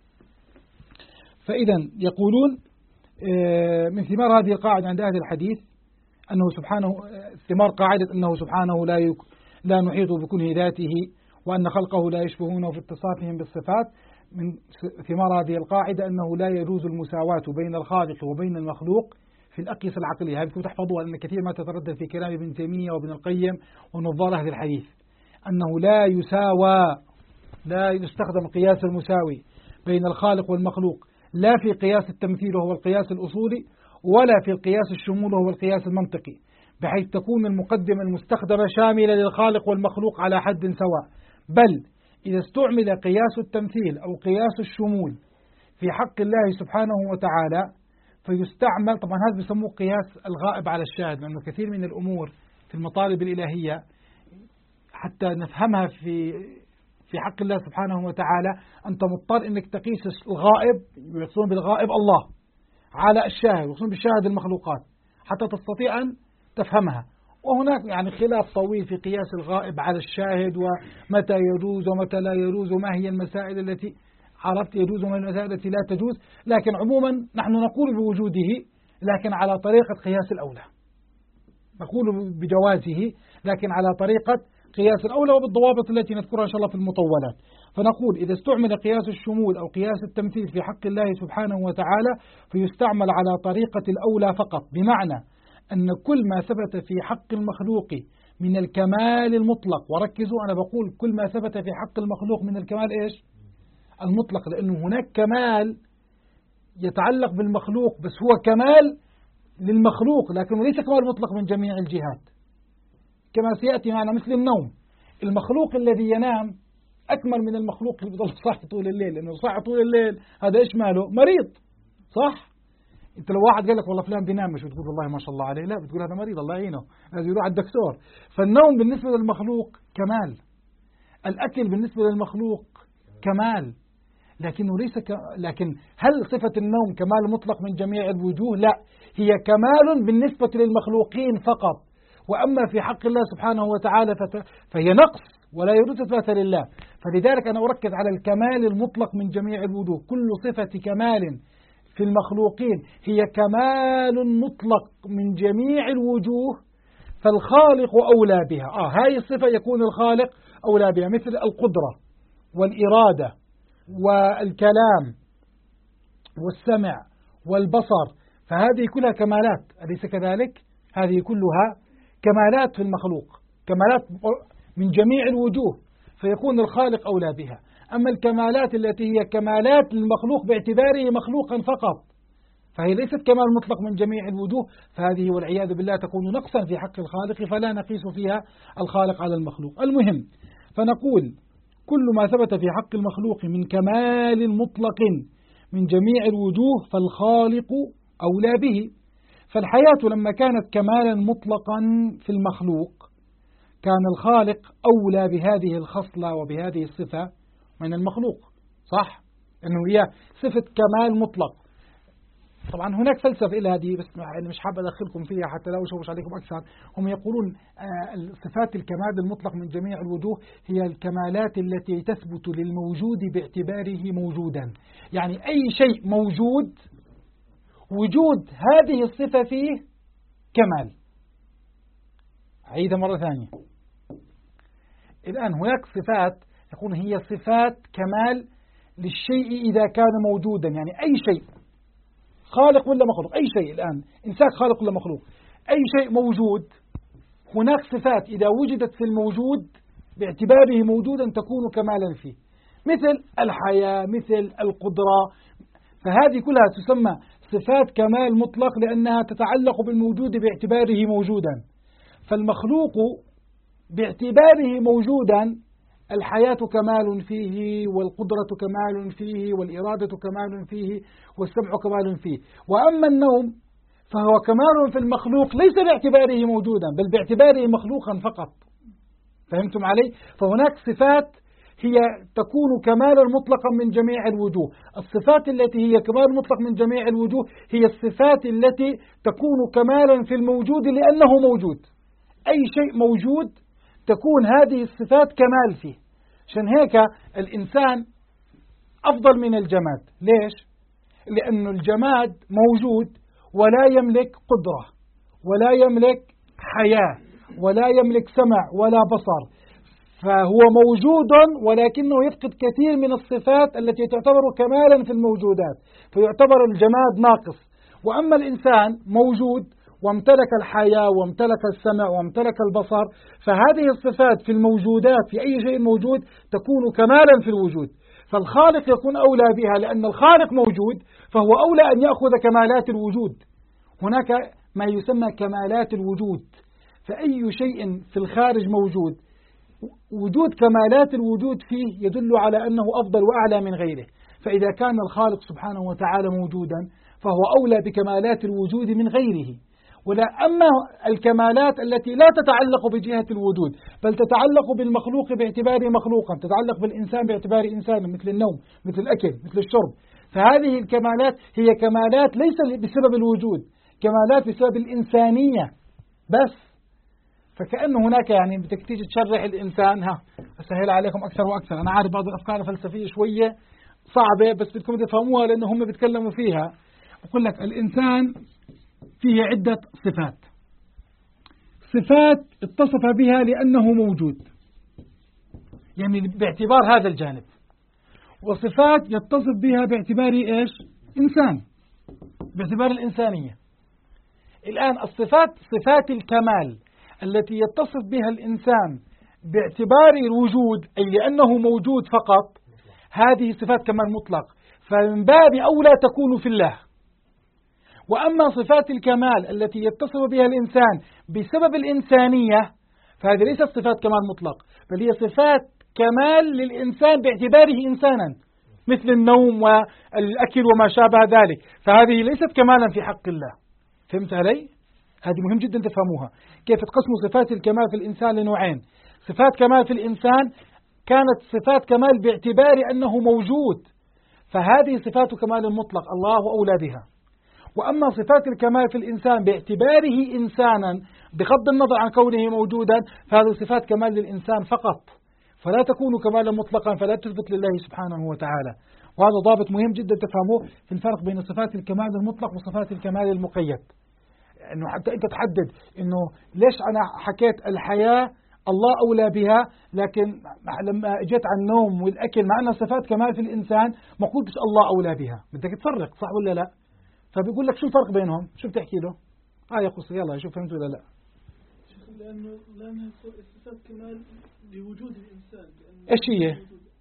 فإذا يقولون من ثمار هذه القاعدة عند أهل الحديث أنه سبحانه، ثمار قاعدة أنه سبحانه لا نحيط بكنه ذاته، وأن خلقه لا يشبهونه في اتصافهم بالصفات، من ثمار هذه القاعدة أنه لا يجوز المساواة بين الخالق وبين المخلوق في الأقيسة العقلية. هذه تحفظوها لأن كثير ما تتردد في كلام ابن تيمية وابن القيم ونظار أهل الحديث أنه لا يساوى، لا يستخدم قياس المساوي بين الخالق والمخلوق لا في قياس التمثيل وهو القياس الأصولي ولا في القياس الشمول وهو القياس المنطقي، بحيث تكون المقدمة المستخدمة شاملة للخالق والمخلوق على حد سواء. بل إذا استعمل قياس التمثيل أو قياس الشمول في حق الله سبحانه وتعالى فيستعمل، طبعا هذا بيسموه قياس الغائب على الشاهد، لأنه كثير من الأمور في المطالب الإلهية حتى نفهمها في حق الله سبحانه وتعالى أنت مضطر أنك تقيس الغائب، يقصدون بالغائب الله، على الشاهد، يقصدون بالشاهد المخلوقات حتى تستطيع أن تفهمها. وهناك يعني خلاف طويل في قياس الغائب على الشاهد ومتى يجوز ومتى لا يجوز وما هي المسائل التي عرفت يجوز وما المسائل التي لا تجوز، لكن عموما نحن نقول بوجوده لكن على طريقة قياس الأولى، نقول بجوازه لكن على طريقة قياس الأولى وبالضوابط التي نذكرها إن شاء الله في المطولات. فنقول إذا استعمل قياس الشمول أو قياس التمثيل في حق الله سبحانه وتعالى فيستعمل على طريقة الأولى فقط، بمعنى أن كل ما ثبت في حق المخلوق من الكمال المطلق، وركزوا أنا بقول كل ما ثبت في حق المخلوق من الكمال إيش؟ المطلق، لأنه هناك كمال يتعلق بالمخلوق بس هو كمال للمخلوق لكنه ليس كمال مطلق من جميع الجهات، كما سيأتي معنا مثل النوم. المخلوق الذي ينام أكمل من المخلوق اللي بيضل صاحي طول الليل، لأنه صاحي طول الليل هذا إيش ماله؟ مريض، صح؟ أنت لو واحد قال لك والله فلان بينام مش بتقول والله ما شاء الله عليه، لا بتقول هذا مريض الله يعينه لازم يروح على الدكتور. فالنوم بالنسبة للمخلوق كمال، الأكل بالنسبة للمخلوق كمال، لكنه ليس لكن هل صفة النوم كمال مطلق من جميع الوجوه؟ لا، هي كمال بالنسبة للمخلوقين فقط، وأما في حق الله سبحانه وتعالى فهي نقص ولا يجوز إثباتها لله. فلذلك أنا أركز على الكمال المطلق من جميع الوجوه، كل صفة كمال في المخلوقين هي كمال مطلق من جميع الوجوه، فالخالق أولى بها. هاي الصفة يكون الخالق أولى بها، مثل القدرة والإرادة والكلام والسمع والبصر، فهذه كلها كمالات، أليس كذلك؟ هذه كلها كمالات في المخلوق، كمالات من جميع الوجوه، فيكون الخالق أولى بها. أما الكمالات التي هي كمالات للمخلوق باعتباره مخلوقا فقط فهي ليست كمال مطلق من جميع الوجوه، فهذه والعياذ بالله تكون نقصا في حق الخالق، فلا نقيس فيها الخالق على المخلوق. المهم، فنقول كل ما ثبت في حق المخلوق من كمال مطلق من جميع الوجوه فالخالق أولى به. فالحياة لما كانت كمالا مطلقا في المخلوق كان الخالق أولى بهذه الخصلة وبهذه الصفة من المخلوق، صح؟ أنه هي صفة كمال مطلق. طبعا هناك فلسفة إلى هذه بس مش حابب أدخلكم فيها حتى لا أشوش عليكم أكثر. هم يقولون صفات الكمال المطلق من جميع الوجوه هي الكمالات التي تثبت للموجود باعتباره موجودا، يعني أي شيء موجود وجود هذه الصفة فيه كمال. أعيدها مرة ثانية. الآن هناك صفات يقول هي صفات كمال للشيء إذا كان موجودا، يعني أي شيء خالق ولا مخلوق، أي شيء الآن إنسان خالق ولا مخلوق، أي شيء موجود هناك صفات إذا وجدت في الموجود باعتباره موجودا تكون كمالا فيه، مثل الحياة، مثل القدرة، فهذه كلها تسمى صفات كمال مطلق لأنها تتعلق بالموجود باعتباره موجودا. فالمخلوق باعتباره موجودا الحياة كمال فيه، والقدرة كمال فيه، والإرادة كمال فيه، والسمع كمال فيه. وأما النوم فهو كمال في المخلوق ليس باعتباره موجودا بل باعتباره مخلوقا فقط. فهمتم علي؟ فهناك صفات هي تكون كمالا مطلقا من جميع الوجوه. الصفات التي هي كمال مطلق من جميع الوجوه هي الصفات التي تكون كمالا في الموجود لأنه موجود. أي شيء موجود تكون هذه الصفات كمال فيه. عشان هيك الإنسان أفضل من الجماد. ليش؟ لأن الجماد موجود ولا يملك قدرة ولا يملك حياة ولا يملك سمع ولا بصر، فهو موجود ولكنه يفقد كثير من الصفات التي تعتبر كمالا في الموجودات، فيعتبر الجماد ناقص. وأما الإنسان موجود وامتلك الحياة وامتلك السمع وامتلك البصر، فهذه الصفات في الموجودات في أي شيء موجود تكون كمالا في الوجود، فالخالق يكون أولى بها، لأن الخالق موجود فهو أولى أن يأخذ كمالات الوجود. هناك ما يسمى كمالات الوجود، فأي شيء في الخارج موجود، وجود كمالات الوجود فيه يدل على أنه أفضل وأعلى من غيره. فإذا كان الخالق سبحانه وتعالى موجودا فهو أولى بكمالات الوجود من غيره. ولا أما الكمالات التي لا تتعلق بجهة الوجود بل تتعلق بالمخلوق باعتباره مخلوقا، تتعلق بالإنسان باعتباره إنسانا، مثل النوم، مثل الأكل، مثل الشرب، فهذه الكمالات هي كمالات ليس بسبب الوجود، كمالات بسبب الإنسانية بس. فكأن هناك يعني بدك تيجي تشرح الإنسان، أسهل عليكم أكثر وأكثر. أنا عارف بعض الأفكار الفلسفية شوية صعبة بس بدكم تفهموها لأن هم بيتكلموا فيها. أقول لك الإنسان فيه عدة صفات، صفات اتصف بها لأنه موجود يعني باعتبار هذا الجانب، وصفات يتصف بها باعتبار إيش؟ إنسان، باعتبار الإنسانية. الآن الصفات صفات الكمال التي يتصف بها الإنسان باعتبار الوجود أي لأنه موجود فقط، هذه صفات كمال مطلق، فمن باب أولى تكون في الله. وأما صفات الكمال التي يتصف بها الإنسان بسبب الإنسانية فهذه ليست صفات كمال مطلق، بل هي صفات كمال للإنسان باعتباره إنسانا، مثل النوم والأكل وما شابه ذلك، فهذه ليست كمالا في حق الله. فهمت علي؟ هذه مهم جدا تفهموها، كيف تقسموا صفات الكمال في الإنسان لنوعين. صفات كمال في الإنسان كانت صفات كمال باعتبار أنه موجود، فهذه صفات كمال مطلق الله أولى بها. وأما صفات الكمال في الإنسان باعتباره إنسانا بغض النظر عن كونه موجودا، فهذه صفات كمال للإنسان فقط، فلا تكون كمالا مطلقا، فلا تثبت لله سبحانه وتعالى. وهذا ضابط مهم جدا تفهموه في الفرق بين صفات الكمال المطلق وصفات الكمال المقيد. إنه حتى أنت تحدد إنه ليش أنا حكيت الحياة الله أولى بها، لكن لما جيت عن النوم والأكل مع أنها صفات كمال في الإنسان ما قلتش الله أولى بها. بدك تفرق، صح ولا لا؟ فبيقول لك شو الفرق بينهم؟ شو بتحكي له؟ يا قصة يلا شوف فهمت ولا لا؟ لأنها صفات كمال لوجود الإنسان. إيش هي؟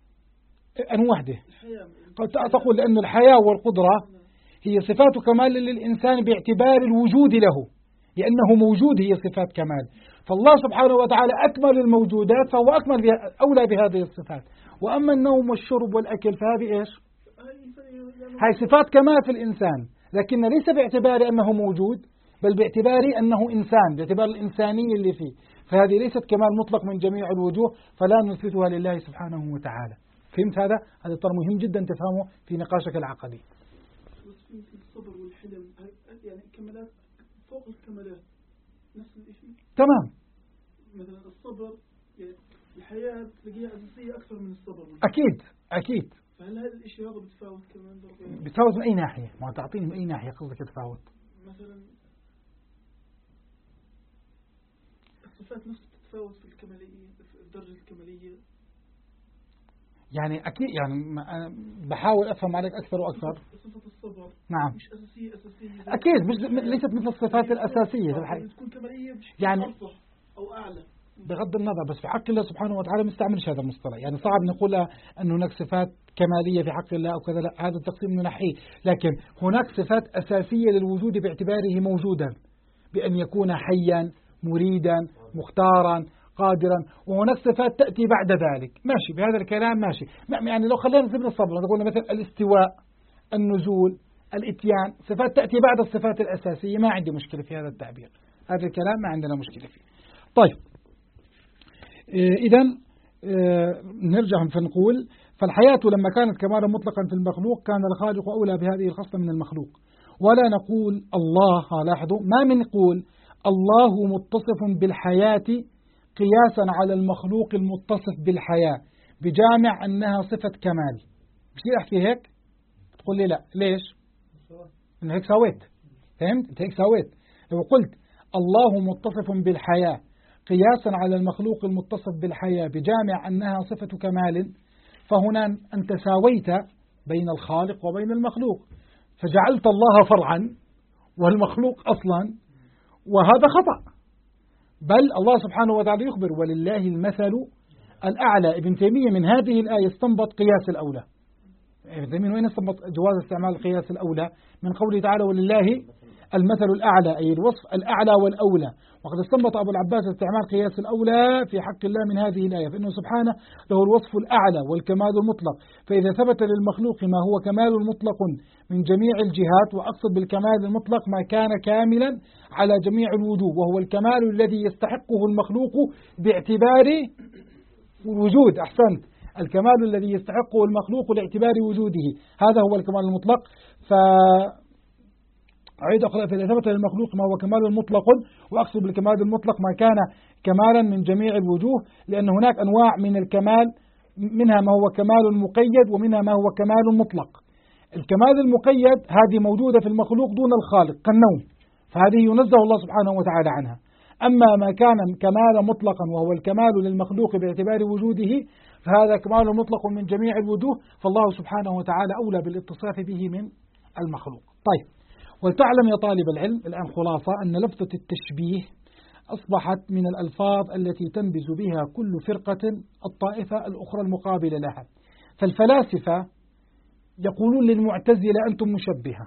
أن وحده. قد تقول لأن الحياة والقدرة هي صفات كمال للإنسان باعتبار الوجود له، لأنه موجود هي صفات كمال. فالله سبحانه وتعالى أكمل الموجودات فهو أكمل أولى بهذه الصفات. وأما النوم والشرب والأكل فهذه إيش؟ هاي صفات كمال في الإنسان، لكن ليس باعتبار أنه موجود بل باعتبار أنه إنسان، باعتبار الإنسانية اللي فيه، فهذه ليست كمال مطلق من جميع الوجوه، فلا نثبتها لله سبحانه وتعالى. فهمت هذا؟ هذا طرح مهم جدا تفهمه في نقاشك العقدي. الصبر والحلم يعني كمالات فوق الكمالات، نفس الشيء. تمام. مثلا الصبر يعني الحياة تلاقيها أساسية أكثر من الصبر. أكيد. فهل هذا الشيء هذا بتفاوت كمان برضه؟ بتفاوت من أي ناحية؟ ما تعطيني من أي ناحية قصدك تفاوت؟ مثلا الصفات نفسها تتفاوت في الكمالية، في الدرجة الكمالية. يعني أكيد، يعني بحاول أفهم عليك أكثر وأكثر. صفة الصبر نعم مش أساسية أكيد، مش ليست مثل الصفات الأساسية في الحياة، تكون كمالية يعني أو أعلى بغض النظر، بس في حق الله سبحانه وتعالى ما نستعملش هذا المصطلح. يعني صعب نقول أن هناك صفات كمالية في حق الله أو كذا، لا، هذا التقسيم ننحيه. لكن هناك صفات أساسية للوجود باعتباره موجودا، بأن يكون حيا مريدا مختارا قادرا، وهناك صفات تأتي بعد ذلك. ماشي بهذا الكلام ماشي، يعني لو خلينا نسيب الصبر نقول مثلا الاستواء، النزول، الاتيان، صفات تأتي بعد الصفات الأساسية، ما عندي مشكلة في هذا التعبير، هذا الكلام ما عندنا مشكلة فيه. طيب إذن نرجع فنقول فالحياة لما كانت كمالا مطلقا في المخلوق كان الخالق أولى بهذه الخصلة من المخلوق. ولا نقول الله، لاحظوا ما من نقول الله متصف بالحياة قياسا على المخلوق المتصف بالحياة بجامع أنها صفة كمال. مش ليه أحكي هيك؟ تقول لي لا، ليش؟ إنه هيك سويت، فهمت؟ أنت هيك سويت. لو قلت الله متصف بالحياة قياسا على المخلوق المتصف بالحياة بجامع أنها صفة كمال، فهنا أنت ساويت بين الخالق وبين المخلوق، فجعلت الله فرعا والمخلوق أصلا، وهذا خطأ. بل الله سبحانه وتعالى يخبر ولله المثل الأعلى. ابن تيمية من هذه الآية استنبط قياس الأولى. ابن تيمية وين استنبط جواز استعمال القياس الأولى؟ من قوله تعالى ولله المثل الأعلى، أي الوصف الأعلى والأولى. وقد استنبط أبو العباس استعمال قياس الأولى في حق الله من هذه الآية، فإنه سبحانه له الوصف الأعلى والكمال المطلق، فإذا ثبت للمخلوق ما هو كمال مطلق من جميع الجهات، وأقصد بالكمال المطلق ما كان كاملا على جميع الوجوه، وهو الكمال الذي يستحقه المخلوق باعتبار الوجود. أحسنت، الكمال الذي يستحقه المخلوق لاعتبار وجوده، هذا هو الكمال المطلق. أعيد أقرأ: فإذا ثبت للمخلوق ما هو كمال مطلق، وأقصد بالكمال المطلق ما كان كمالا من جميع الوجوه، لأن هناك أنواع من الكمال، منها ما هو كمال مقيد ومنها ما هو كمال مطلق. الكمال المقيد هذه موجودة في المخلوق دون الخالق كالنوم، فهذه ينزه الله سبحانه وتعالى عنها. أما ما كان كمالا مطلقا وهو الكمال للمخلوق باعتبار وجوده، فهذا كمال مطلق من جميع الوجوه، فالله سبحانه وتعالى أولى بالاتصاف به من المخلوق. طيب، ولتعلم يا طالب العلم الآن خلاصة أن لفظة التشبيه أصبحت من الألفاظ التي تنبذ بها كل فرقة الطائفة الأخرى المقابلة لها. فالفلاسفة يقولون للمعتزلة أنتم مشبهة.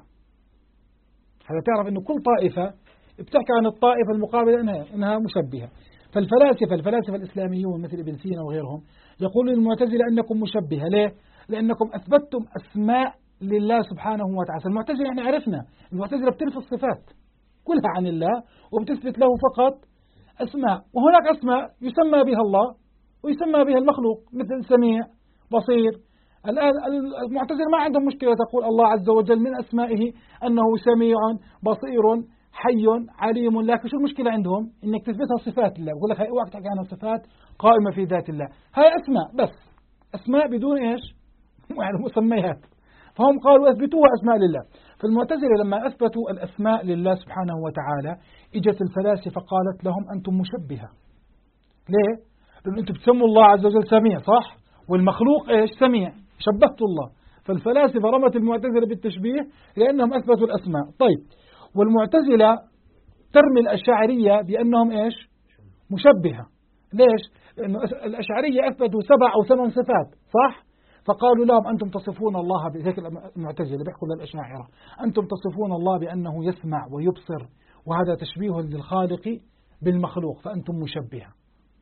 هذا تعرف أن كل طائفة بتحكي عن الطائفة المقابلة إنها مشبهة. فالفلاسفة الإسلاميون مثل ابن سينا وغيرهم يقولون للمعتزلة أنكم مشبهة. ليه؟ لأنكم أثبتتم أسماء لله سبحانه وتعالى. المعتزلة احنا عرفنا المعتزلة بتنفي الصفات كلها عن الله وبتثبت له فقط أسماء، وهناك أسماء يسمى بها الله ويسمى بها المخلوق مثل سميع، بصير. الآن المعتزلة ما عندهم مشكلة تقول الله عز وجل من أسمائه أنه سميع بصير حي عليم، لكن شو المشكلة عندهم؟ إنك تثبتها صفات الله. يقول لك هاي اوعك تحكي عنها صفات قائمة في ذات الله، هاي أسماء بس، أسماء بدون إيش؟ يعني مسميات. فهم قالوا أثبتوها أسماء لله. فالمعتزلة لما أثبتوا الأسماء لله سبحانه وتعالى إجت الفلاسفة قالت لهم أنتم مشبهة. ليه؟ لأن أنتم بتسموا الله عز وجل سميع صح؟ والمخلوق إيش؟ سميع، شبهتوا الله. فالفلاسفة رمت المعتزلة بالتشبيه لأنهم أثبتوا الأسماء. طيب، والمعتزلة ترمي الأشعرية بأنهم إيش؟ مشبهة. ليش؟ لأنه الأشعرية أثبتوا 7 أو 8 صفات صح؟ فقالوا لهم أنتم تصفون الله بذلك. المعتزلة بيحكوا للأشاعرة أنتم تصفون الله بأنه يسمع ويبصر، وهذا تشبيه للخالق بالمخلوق، فأنتم مشبهة.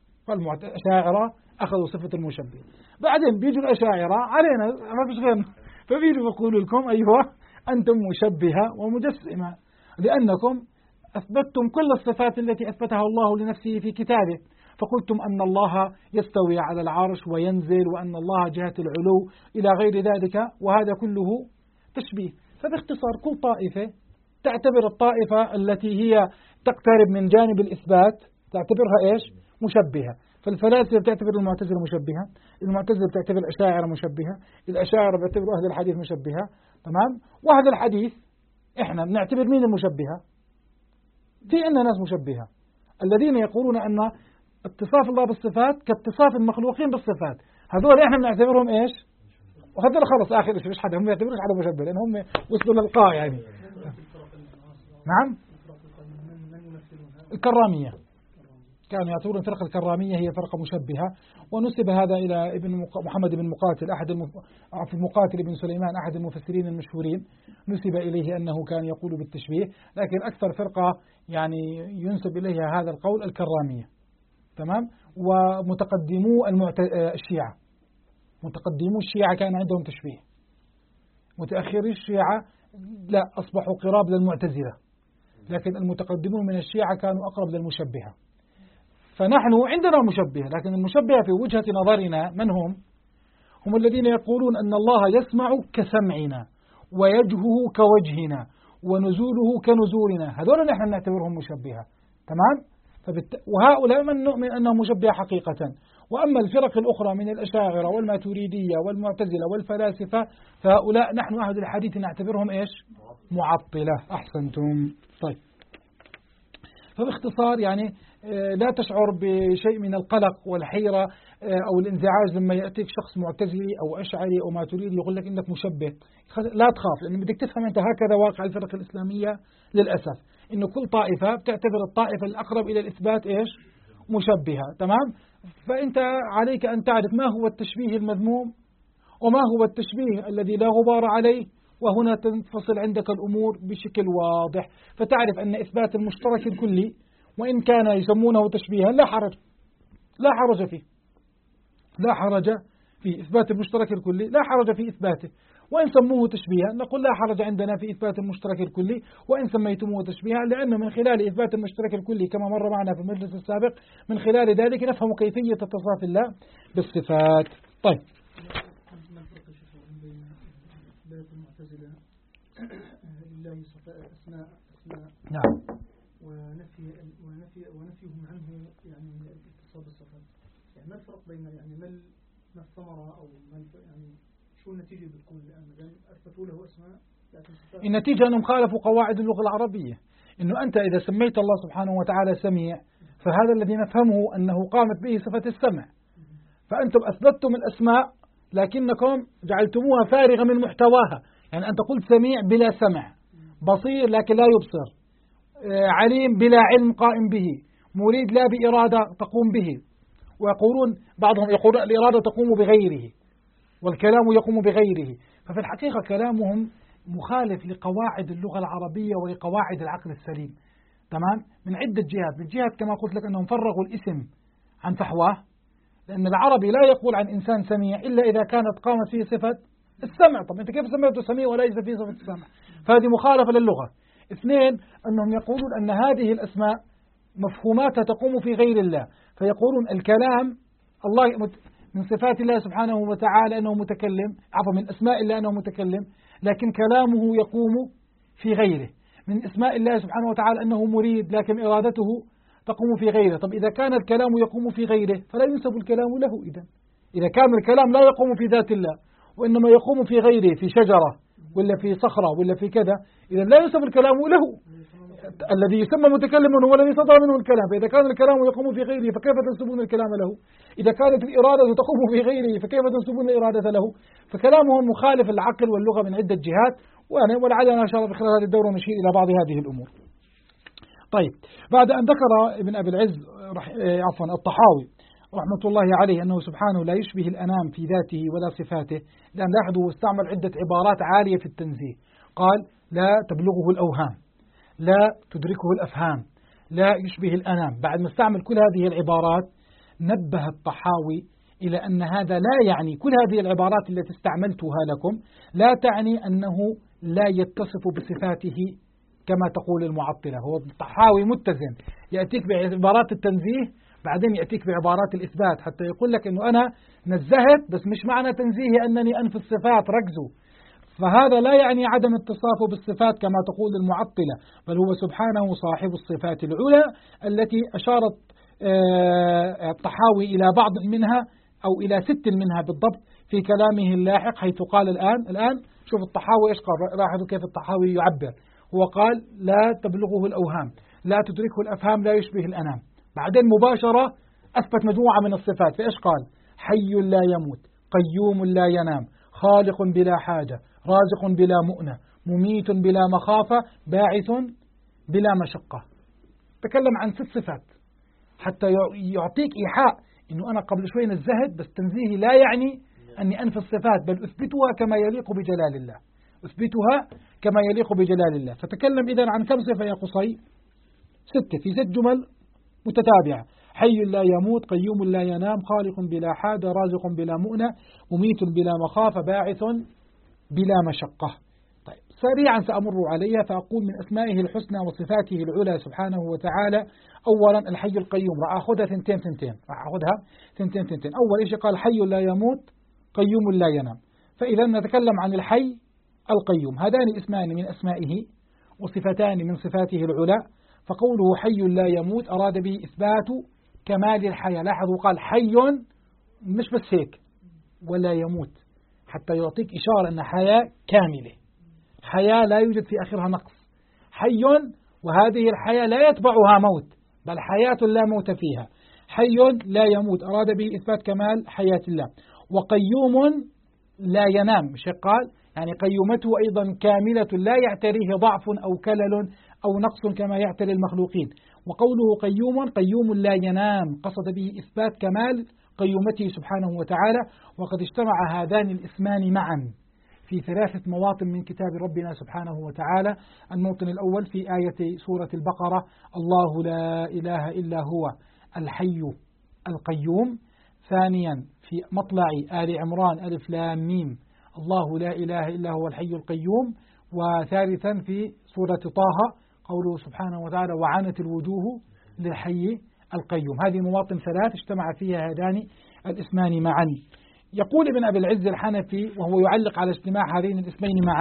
فالأشاعرة أخذوا صفة المشبه. بعدين بيجوا الأشاعرة علينا ما فيش غيرنا، فبيجوا يقولوا لكم أيوة أنتم مشبهة ومجسمة، لأنكم أثبتتم كل الصفات التي أثبتها الله لنفسه في كتابه. فقلتم أن الله يستوي على العرش وينزل، وأن الله جهة العلو إلى غير ذلك، وهذا كله تشبيه. فباختصار كل طائفة تعتبر الطائفة التي هي تقترب من جانب الإثبات تعتبرها إيش؟ مشبهة. فالفلاسفة بتعتبر المعتزلة مشبهة، المعتزلة بتعتبر الأشاعرة مشبهة، الأشاعرة بتعتبر أهل الحديث مشبهة. تمام؟ وأهل الحديث إحنا بنعتبر مين المشبهة؟ في عندنا ناس مشبهة الذين يقولون أن اتصاف الله بالصفات كاتصاف المخلوقين بالصفات، هذول احنا بنعتبرهم ايش؟ وهذول خلص اخر شيء، مش حدا هم يعتبروش حدا مشبه، لان هم وصلوا للقاع يعني. نعم، الكرامية كانوا يعتبرون الفرقة الكرامية هي فرقة مشبهة، ونسب هذا إلى ابن محمد بن مقاتل مقاتل بن سليمان أحد المفسرين المشهورين، نسب إليه أنه كان يقول بالتشبيه، لكن أكثر فرقة يعني ينسب إليها هذا القول الكرامية. تمام؟ ومتقدمو الشيعة، متقدمو الشيعة كان عندهم تشبيه، متأخري الشيعة لا أصبحوا قراب للمعتزلة، لكن المتقدمون من الشيعة كانوا أقرب للمشبهة. فنحن عندنا مشبهة، لكن المشبهة في وجهة نظرنا من هم؟ هم الذين يقولون أن الله يسمع كسمعنا ويجهه كوجهنا ونزوله كنزولنا، هذول نحن نعتبرهم مشبهة. تمام؟ وهؤلاء من نؤمن أنهم مشبهة حقيقة. وأما الفرق الأخرى من الأشاعرة والماتريدية والمعتزلة والفلاسفة، فهؤلاء نحن أهل الحديث نعتبرهم إيش؟ معطلة. أحسنتم. طيب، فباختصار يعني لا تشعر بشيء من القلق والحيرة أو الانزعاج لما يأتيك شخص معتزلي أو أشعري أو ماتريدي يقول لك إنك مشبه. لا تخاف، لأن بدك تفهم أنت هكذا واقع الفرق الإسلامية للأسف، إنه كل طائفة بتعتبر الطائفة الأقرب إلى الإثبات إيش؟ مشبهة. تمام؟ فأنت عليك أن تعرف ما هو التشبيه المذموم وما هو التشبيه الذي لا غبار عليه، وهنا تنفصل عندك الأمور بشكل واضح، فتعرف أن إثبات المشترك الكلي وإن كان يسمونه تشبيها لا حرج فيه، لا حرج في إثبات المشترك الكلي، لا حرج في إثباته. وإن سموه تشبيها نقول لا حرج عندنا في إثبات المشترك الكلي وإن سميتموه تشبيها، لأنه من خلال إثبات المشترك الكلي كما مر معنا في المجلس السابق من خلال ذلك نفهم كيفية اتصاف الله بالصفات. طيب، المعتزلة لله أسماء نعم، ونفيهم عنه يعني اتصال بالصفات، يعني ما الفرق بين يعني ما الثمرة أو ما يعني شو النتيجة بتكون؟ لأن أثبتوا له أسماء لكن صفات. النتيجة أنهم خالفوا قواعد اللغة العربية، إنه أنت إذا سميت الله سبحانه وتعالى سميع فهذا الذي نفهمه أنه قامت به صفة السمع، فأنتم أثبتتم الأسماء لكنكم جعلتموها فارغة من محتواها. يعني أنت قلت سميع بلا سمع، بصير لكن لا يبصر، عليم بلا علم قائم به، مريد لا بإرادة تقوم به. ويقولون بعضهم يقول الإرادة تقوم بغيره والكلام يقوم بغيره. ففي الحقيقة كلامهم مخالف لقواعد اللغة العربية ولقواعد العقل السليم. تمام؟ من عدة جهات. من جهة كما قلت لك أنهم فرغوا الاسم عن فحواه، لأن العربي لا يقول عن إنسان سميع إلا إذا كانت قامت فيه صفة السمع. طب أنت كيف سميته سميع وليس فيه صفة السمع؟ فهذه مخالفة للغة. اثنين، أنهم يقولون أن هذه الأسماء مفهوماتها تقوم في غير الله، فيقولون الكلام الله من صفات الله سبحانه وتعالى أنه متكلم، عفوا من أسماء الله أنه متكلم، لكن كلامه يقوم في غيره. من أسماء الله سبحانه وتعالى أنه مريد لكن إرادته تقوم في غيره. طب إذا كان الكلام يقوم في غيره فلا ينسب الكلام له. إذا كان الكلام لا يقوم في ذات الله وإنما يقوم في غيره، في شجرة ولا في صخرة ولا في كذا، إذا لا ينسب الكلام له. الذي يسمى متكلما هو الذي صدر منه الكلام، فإذا كان الكلام يقوم في غيره فكيف تنسبون الكلام له؟ إذا كانت الإرادة تقوم في غيره فكيف تنسبون الإرادة له؟ فكلامهم مخالف العقل واللغة من عدة جهات، ولعلنا إن شاء الله بخلال هذه الدورة نشير إلى بعض هذه الأمور. طيب، بعد أن ذكر ابن أبي العز الطحاوي رحمة الله عليه أنه سبحانه لا يشبه الأنام في ذاته ولا صفاته، لأن لاحظوا استعمل عدة عبارات عالية في التنزيه. قال لا تبلغه الأوهام، لا تدركه الأفهام، لا يشبه الأنام. بعد ما استعمل كل هذه العبارات نبه الطحاوي إلى أن هذا لا يعني كل هذه العبارات التي استعملتها لكم لا تعني أنه لا يتصف بصفاته كما تقول المعطلة. هو الطحاوي متزن، يأتيك بعبارات التنزيه بعدين يأتيك بعبارات الإثبات حتى يقول لك أنه أنا نزهت، بس مش معنى تنزيهي أنني أنفي الصفات، ركزوا. فهذا لا يعني عدم اتصافه بالصفات كما تقول المعطلة، بل هو سبحانه صاحب الصفات العلى التي أشارت الطحاوي إلى بعض منها أو إلى 6 منها بالضبط في كلامه اللاحق، حيث قال الآن شوف الطحاوي إيش قال، لاحظوا كيف الطحاوي يعبر. هو قال لا تبلغه الأوهام، لا تدركه الأفهام، لا يشبه الأنام. بعدين مباشرة أثبت مجموعة من الصفات، فإيش قال؟ حي لا يموت، قيوم لا ينام، خالق بلا حاجة، رازق بلا مؤنة، مميت بلا مخافة، باعث بلا مشقة. تكلم عن 6 صفات حتى يعطيك إيحاء إنه أنا قبل شوي نزهت، بس تنزيهي لا يعني أني أنفي الصفات، بل أثبتها كما يليق بجلال الله، أثبتها كما يليق بجلال الله. فتكلم إذن عن كم صفة يا قصي؟ 6 في 6 جمل متتابعة: حي لا يموت، قيوم لا ينام، خالق بلا حاجة، رازق بلا مؤنة، مميت بلا مخافة، باعث بلا مشقة. طيب، سريعا سأمر عليها فأقول من أسمائه الحسنى وصفاته العلى سبحانه وتعالى: أولا الحي القيوم. راح أخذها ثنتين. أول شيء قال حي لا يموت، قيوم لا ينام. فإذا نتكلم عن الحي القيوم، هذان اسمان من أسمائه وصفتان من صفاته العلى. فقوله حي لا يموت أراد به إثبات كمال الحياة. لاحظوا قال حي مش بس هيك ولا يموت، حتى يعطيك إشارة أن حياة كاملة، حياة لا يوجد في آخرها نقص، حي وهذه الحياة لا يتبعها موت، بل حياة لا موت فيها، حي لا يموت، أراد به إثبات كمال حياة الله. وقيوم لا ينام، مش قال يعني قيومته أيضا كاملة لا يعتريه ضعف أو كلل أو نقص كما يعتري المخلوقين. وقوله قيوم لا ينام قصد به إثبات كمال قيومته سبحانه وتعالى. وقد اجتمع هذان الاسمان معا في 3 مواطن من كتاب ربنا سبحانه وتعالى. الموطن الأول في آية سورة البقرة: الله لا إله إلا هو الحي القيوم. ثانيا في مطلع آل عمران ألف لام ميم: الله لا إله إلا هو الحي القيوم. وثالثا في سورة طه قوله سبحانه وتعالى: وعنت الوجوه للحي القيوم. هذه مواطن 3 اجتمع فيها هذان الاسمان معا. يقول ابن أبي العز الحنفي وهو يعلق على اجتماع هذين الاسمين معا،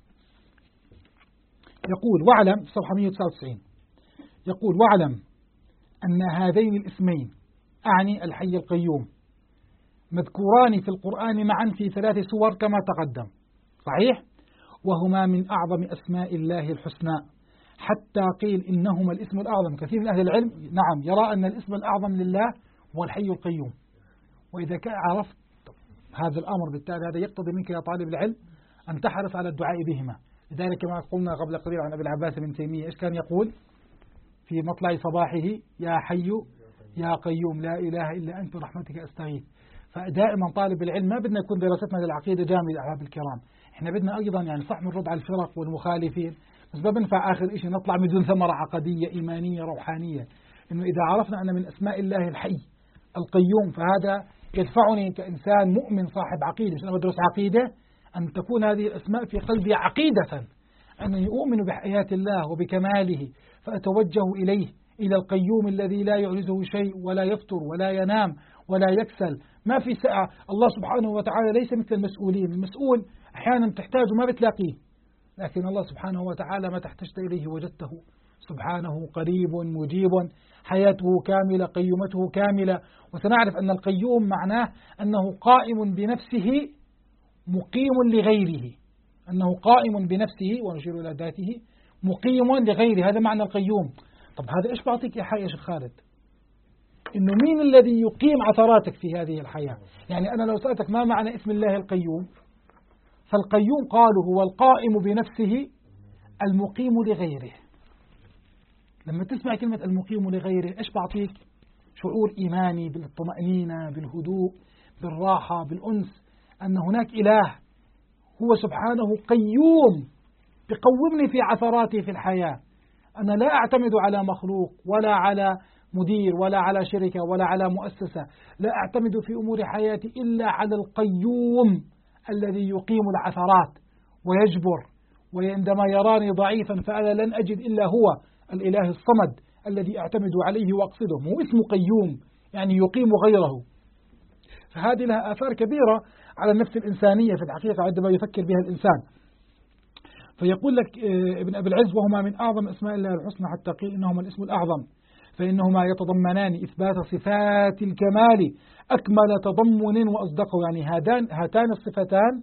يقول: واعلم، في صفحة 199 يقول: واعلم أن هذين الاسمين، أعني الحي القيوم، مذكوران في القرآن معا في 3 سور كما تقدم، صحيح؟ وهما من أعظم أسماء الله الحسنى، حتى قيل إنهما الاسم الأعظم. كثير من أهل العلم نعم يرى أن الاسم الأعظم لله هو الحي القيوم. وإذا عرفت هذا الأمر بالتالي هذا يقتضي منك يا طالب العلم أن تحرص على الدعاء بهما. لذلك كما قلنا قبل قليل عن أبي العباس بن تيمية، إيش كان يقول في مطلع صباحه: يا حي يا قيوم لا إله إلا أنت برحمتك أستغيث. فدائما طالب العلم ما بدنا يكون دراستنا للعقيدة جامدة أحباب الكرام، احنا بدنا أيضا يعني صح نرد على الفرق والمخالفين، بس ما بنفع آخر شيء نطلع من دون ثمرة عقدية إيمانية روحانية. إنه إذا عرفنا أن من أسماء الله الحي القيوم فهذا يدفعني كإنسان مؤمن صاحب عقيدة، مش أنا بدرس عقيدة، أن تكون هذه الأسماء في قلبي عقيدة، أنني أؤمن بحياة الله وبكماله فأتوجه إليه، إلى القيوم الذي لا يعجزه شيء ولا يفتر ولا ينام ولا يكسل، ما في ساعة. الله سبحانه وتعالى ليس مثل المسؤولين، المسؤول أحيانا تحتاجه ما بتلاقيه، لكن الله سبحانه وتعالى ما تحتجت إليه وجدته، سبحانه قريب مجيب، حياته كاملة، قيومته كاملة. وسنعرف أن القيوم معناه أنه قائم بنفسه مقيم لغيره، أنه قائم بنفسه ونشير إلى ذاته مقيم لغيره، هذا معنى القيوم. طب هذا إيش بعطيك يا حي يا شيخ خالد؟ إنه مين الذي يقيم عثراتك في هذه الحياة؟ يعني أنا لو سألتك ما معنى اسم الله القيوم، فالقيوم قالوا هو القائم بنفسه المقيم لغيره. لما تسمع كلمة المقيم لغيره إيش بعطيك؟ شعور إيماني بالطمأنينة، بالهدوء، بالراحة، بالأنس، أن هناك إله هو سبحانه قيوم بقومني في عثراتي في الحياة. أنا لا أعتمد على مخلوق ولا على مدير ولا على شركة ولا على مؤسسة، لا أعتمد في أمور حياتي إلا على القيوم الذي يقيم العثرات ويجبر، وعندما يراني ضعيفا فأنا لن أجد إلا هو الإله الصمد الذي أعتمد عليه وأقصده. مو اسمه قيوم يعني يقيم غيره. فهذه لها آثار كبيرة على النفس الإنسانية في الحقيقة عندما يفكر بها الإنسان. فيقول لك ابن أبي العز: وهما من أعظم أسماء الله الحسنى، حتى قيل إنهما الاسم الأعظم، فإنهما يتضمنان إثبات صفات الكمال أكمل تضمن وأصدقه. يعني هاتان الصفتان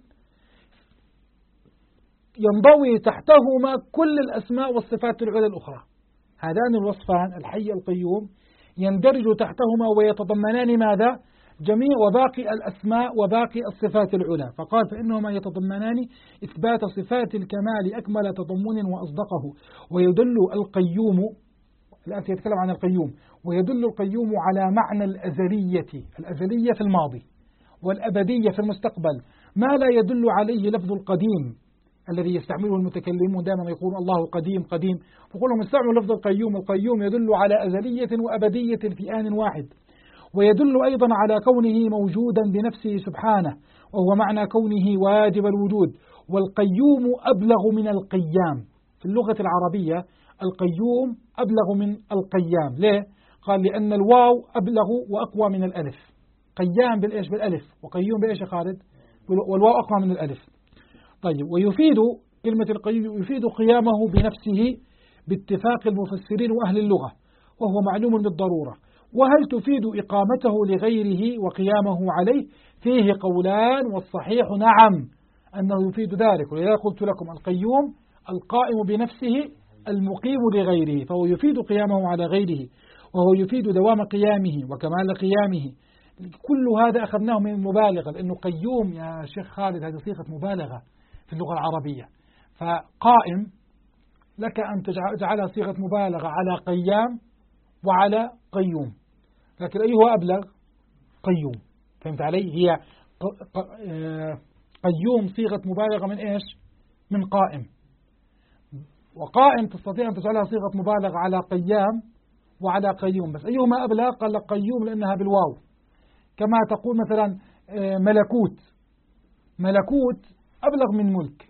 ينضوي تحتهما كل الأسماء والصفات العلى الأخرى. هذان الوصفان الحي القيوم يندرج تحتهما ويتضمنان ماذا؟ جميع وباقي الأسماء وباقي الصفات العلى. فقال: فإنهما يتضمنان إثبات صفات الكمال أكمل تضمن وأصدقه. ويدل القيوم، الآن سيتكلم عن القيوم، ويدل القيوم على معنى الأزلية في الماضي والأبدية في المستقبل، ما لا يدل عليه لفظ القديم الذي يستعمله المتكلمون دائما يقول الله قديم قديم، فقولهم استعملوا لفظ القيوم يدل على أزلية وأبدية في آن واحد. ويدل أيضا على كونه موجودا بنفسه سبحانه، وهو معنى كونه واجب الوجود. والقيوم أبلغ من القيام في اللغة العربية، القيوم أبلغ من القيام. ليه؟ قال: لأن الواو أبلغ وأقوى من الألف. قيام بالإيش؟ بالألف. وقيوم بإيش يا خالد؟ والواو أقوى من الألف. طيب، ويفيد كلمة القيوم يفيد قيامه بنفسه باتفاق المفسرين وأهل اللغة، وهو معلوم بالضرورة. وهل تفيد إقامته لغيره وقيامه عليه؟ فيه قولان، والصحيح نعم أنه يفيد ذلك. ولذلك قلت لكم القيوم القائم بنفسه المقيم لغيره، فهو يفيد قيامه على غيره. وهو يفيد دوام قيامه وكمال قيامه. كل هذا أخذناه من المبالغة، لأنه قيوم يا شيخ خالد هذه صيغة مبالغة في اللغة العربية. فقائم لك أن تجعلها صيغة مبالغة على قيام وعلى قيوم، لكن أيها أبلغ؟ قيوم. فهمت علي؟ هي قيوم صيغة مبالغة من إيش؟ من قائم. وقائم تستطيع أن تجعلها صيغة مبالغة على قيام وعلى قيوم، بس أيهما أبلغ؟ قال لك قيوم لأنها بالواو، كما تقول مثلا ملكوت. ملكوت أبلغ من ملك،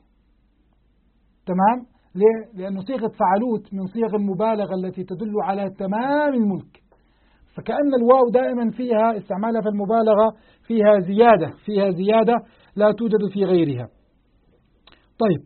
تمام؟ ليه؟ لأنه صيغة فعلوت من صيغ المبالغة التي تدل على تمام الملك، فكأن الواو دائما فيها استعمالها في المبالغة فيها زيادة لا توجد في غيرها. طيب،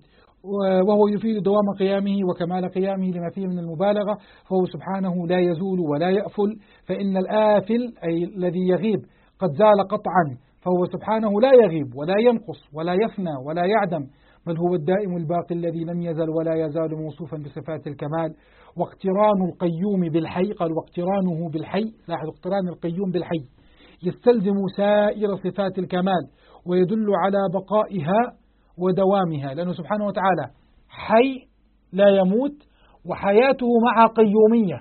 وهو يفيد دوام قيامه وكمال قيامه لما فيه من المبالغة، فهو سبحانه لا يزول ولا يأفل، فإن الآفل أي الذي يغيب قد زال قطعا، فهو سبحانه لا يغيب ولا ينقص ولا يفنى ولا يعدم، بل هو الدائم الباقي الذي لم يزل ولا يزال موصوفا بصفات الكمال. واقتران القيوم بالحي، قال واقترانه بالحي، لاحظ اقتران القيوم بالحي يستلزم سائر صفات الكمال ويدل على بقائها ودوامها، لأنه سبحانه وتعالى حي لا يموت، وحياته مع قيومية،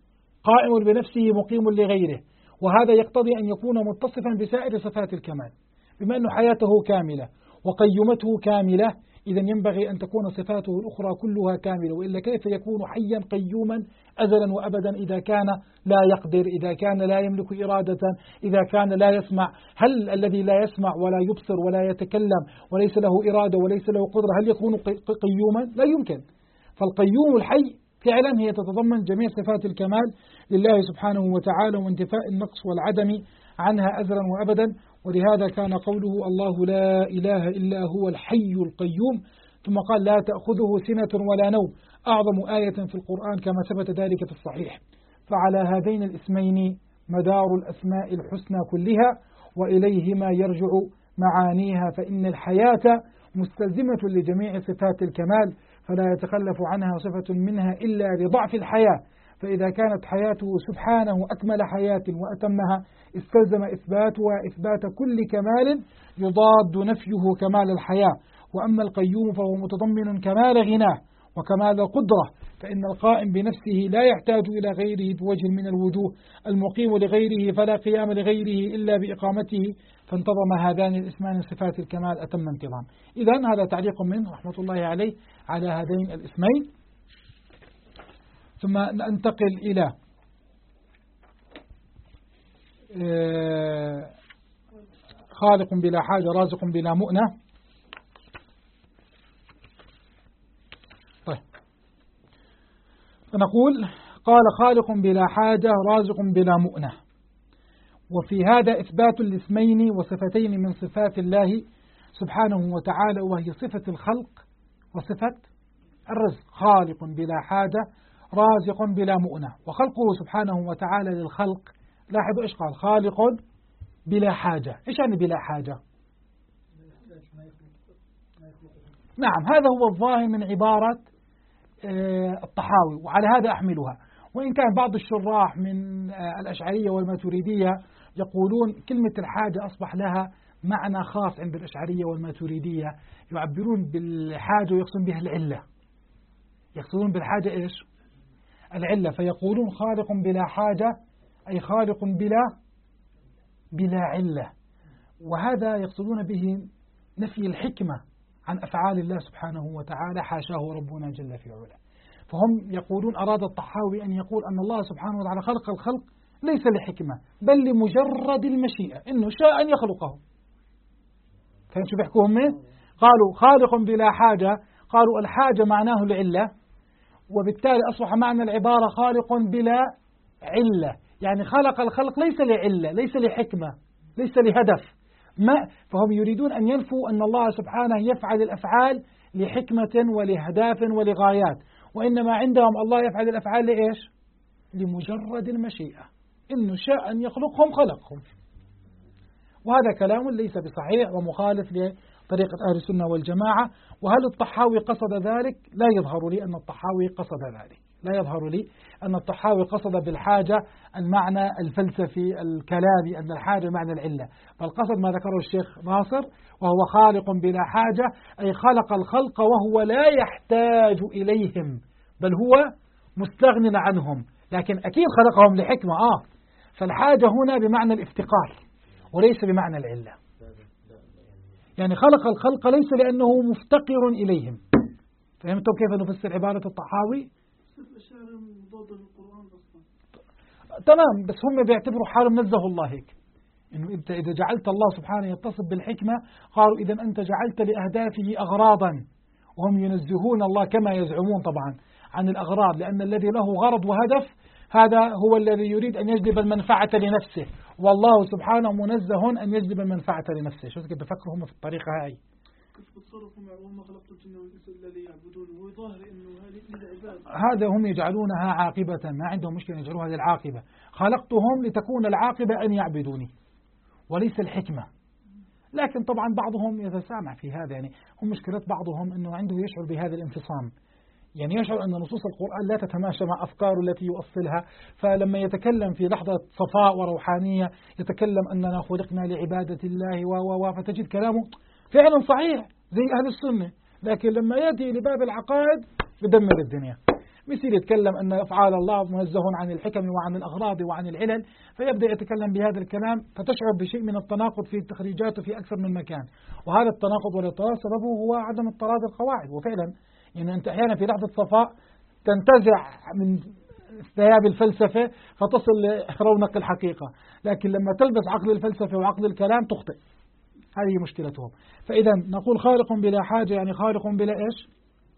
قائم بنفسه مقيم لغيره، وهذا يقتضي أن يكون متصفا بسائر صفات الكمال، بما أن حياته كاملة وقيمته كاملة، إذا ينبغي أن تكون صفاته الأخرى كلها كاملة، وإلا كيف يكون حيا قيوما أزلا وأبدا إذا كان لا يقدر، إذا كان لا يملك إرادة، إذا كان لا يسمع؟ هل الذي لا يسمع ولا يبصر ولا يتكلم وليس له إرادة وليس له قدرة هل يكون قيوما؟ لا يمكن. فالقيوم الحي فعلا هي تتضمن جميع صفات الكمال لله سبحانه وتعالى، وانتفاء النقص والعدم عنها أزلا وأبدا. ولهذا كان قوله الله لا إله إلا هو الحي القيوم، ثم قال لا تأخذه سنة ولا نوم، أعظم آية في القرآن كما ثبت ذلك في الصحيح. فعلى هذين الاسمين مدار الأسماء الحسنى كلها، وإليهما يرجع معانيها، فإن الحياة مستلزمة لجميع صفات الكمال، فلا يتخلف عنها صفة منها إلا لضعف الحياة، فإذا كانت حياته سبحانه أكمل حياة وأتمها استلزم إثبات كل كمال يضاد نفيه كمال الحياة. وأما القيوم فهو متضمن كمال غناه وكمال القدرة، فإن القائم بنفسه لا يحتاج إلى غيره بوجه من الوجوه، المقيم لغيره فلا قيام لغيره إلا بإقامته، فانتظم هذان الاسمان صفات الكمال أتم انتظام. إذن هذا تعليق منه رحمة الله عليه على هذين الاسمين. ثم ننتقل إلى خالق بلا حاجة رازق بلا مؤنة. طيب، فنقول قال خالق بلا حاجة رازق بلا مؤنة، وفي هذا إثبات الاسمين وصفتين من صفات الله سبحانه وتعالى، وهي صفة الخلق وصفة الرزق. خالق بلا حاجة رازق بلا مؤنة. وخلقه سبحانه وتعالى للخلق، لاحظوا إيش قال؟ خالق بلا حاجة. إيش يعني بلا حاجة؟ نعم، هذا هو الظاهر من عبارة الطحاوي، وعلى هذا أحملها. وإن كان بعض الشراح من الأشعرية والماتريدية يقولون كلمة الحاجة أصبح لها معنى خاص عند الأشعرية والماتريدية، يعبرون بالحاجة ويقصدون بها العلة. يقصدون بالحاجة إيش؟ العلة، فيقولون خالق بلا حاجة أي خالق بلا علة، وهذا يقصدون به نفي الحكمة عن أفعال الله سبحانه وتعالى، حاشاه ربنا جل في علاه. فهم يقولون أراد الطحاوي أن يقول أن الله سبحانه وتعالى خلق الخلق ليس لحكمة بل لمجرد المشيئة، إنه شاء أن يخلقه. فهمت شو بيحكوهم من؟ قالوا خالق بلا حاجة، قالوا الحاجة معناه العلة، وبالتالي أصبح معنى العبارة خالق بلا علة، يعني خلق الخلق ليس لعلة، ليس لحكمة، ليس لهدف ما. فهم يريدون أن ينفوا أن الله سبحانه يفعل الأفعال لحكمة ولأهداف ولغايات، وإنما عندهم الله يفعل الأفعال لإيش؟ لمجرد المشيئة، إنه شاء أن يخلقهم خلقهم. وهذا كلام ليس بصحيح ومخالف لطريقة أهل السنة والجماعة. وهل الطحاوي قصد ذلك؟ لا يظهر لي أن الطحاوي قصد ذلك، لا يظهر لي أن الطحاوي قصد بالحاجة المعنى الفلسفي الكلامي، أن الحاجة معنى العلة، بل قصد ما ذكره الشيخ ناصر وهو خالق بلا حاجة، أي خلق الخلق وهو لا يحتاج إليهم، بل هو مستغن عنهم، لكن أكيد خلقهم لحكمة. فالحاجة هنا بمعنى الافتقار وليس بمعنى العلة، يعني خلق الخلق ليس لأنه مفتقر إليهم. فهمتم كيف نفسر عبارة الطحاوي؟ تمام، بس هم بيعتبروا حالهم نزه الله هيك، إنه أنت إذا جعلت الله سبحانه يتصف بالحكمة قالوا إذا أنت جعلت لأهدافه أغراضا، وهم ينزهون الله كما يزعمون طبعا عن الأغراض، لأن الذي له غرض وهدف هذا هو الذي يريد أن يجلب المنفعة لنفسه، والله سبحانه منزه أن يجلب المنفعة لنفسه. شو كيف بفكروا هم في الطريقة هاي؟ هذا هم يجعلونها عاقبة، ما عندهم مشكلة يجعلوها هذه العاقبة، خلقتهم لتكون العاقبة أن يعبدوني وليس الحكمة. لكن طبعا بعضهم يتسامح في هذا، يعني هم مشكلة بعضهم أنه عنده يشعر بهذا الانفصام، يعني يشعر أن نصوص القرآن لا تتماشى مع أفكاره التي يؤصلها، فلما يتكلم في لحظة صفاء وروحانية يتكلم أننا خلقنا لعبادة الله فتجد كلامه فعلا صحيح زي أهل السنة، لكن لما يأتي لباب العقائد بدمر الدنيا، مثل يتكلم أن أفعال الله منزه عن الحكم وعن الأغراض وعن العلل، فيبدأ يتكلم بهذا الكلام فتشعر بشيء من التناقض في تخريجاته في أكثر من مكان، وهذا التناقض والاضطراب سببه هو عدم اضطراد القواعد. وفعلا يعني أنت أحيانا في لحظة صفاء تنتزع من ثياب الفلسفة فتصل لرونق الحقيقة، لكن لما تلبس عقل الفلسفة وعقل الكلام تخطئ، هذه مشكلتهم. فإذا نقول خالق بلا حاجة يعني خالق بلا إيش؟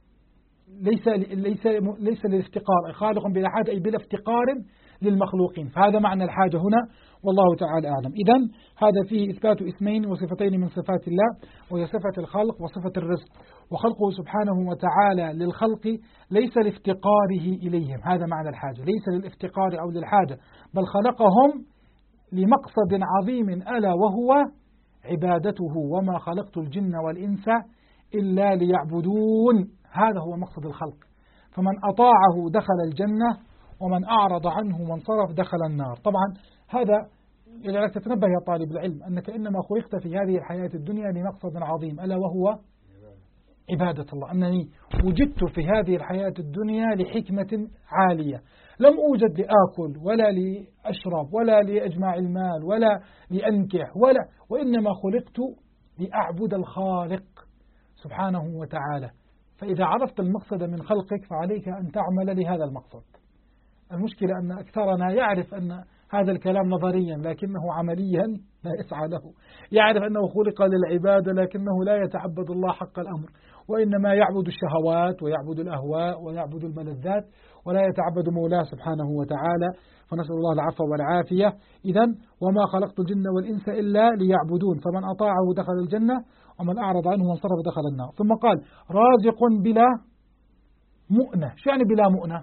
ليس للافتقار، خالق بلا حاجة أي بلا افتقار للمخلوقين، فهذا معنى الحاجة هنا والله تعالى أعلم. إذن هذا فيه إثبات اسمين وصفتين من صفات الله، وهي صفة الخلق وصفة الرزق، وخلقه سبحانه وتعالى للخلق ليس لافتقاره إليهم، هذا معنى الحاجة، ليس للافتقار أو للحاجة، بل خلقهم لمقصد عظيم ألا وهو عبادته، وما خلقت الجن والإنس إلا ليعبدون، هذا هو مقصد الخلق. فمن أطاعه دخل الجنة ومن أعرض عنه وانصرف دخل النار. طبعا هذا يجعلك تتنبه يا طالب العلم أنك إنما خلقت في هذه الحياة الدنيا لمقصد عظيم ألا وهو عبادة الله، أنني وجدت في هذه الحياة الدنيا لحكمة عالية، لم أوجد لآكل ولا لأشرب ولا لأجمع المال ولا لأنكح وإنما خلقت لأعبد الخالق سبحانه وتعالى. فإذا عرفت المقصد من خلقك فعليك أن تعمل لهذا المقصد. المشكلة أن أكثرنا يعرف أن هذا الكلام نظريا لكنه عمليا لا يسعى له، يعرف أنه خلق للعبادة لكنه لا يتعبد الله حق الأمر، وإنما يعبد الشهوات ويعبد الأهواء ويعبد الملذات ولا يتعبد مولاه سبحانه وتعالى، فنسأل الله العفو والعافية. إذن وما خلقت الجن والإنس إلا ليعبدون، فمن أطاعه دخل الجنة ومن أعرض عنه وانصرف دخل النار. ثم قال رازق بلا مؤنة. شو يعني بلا مؤنة؟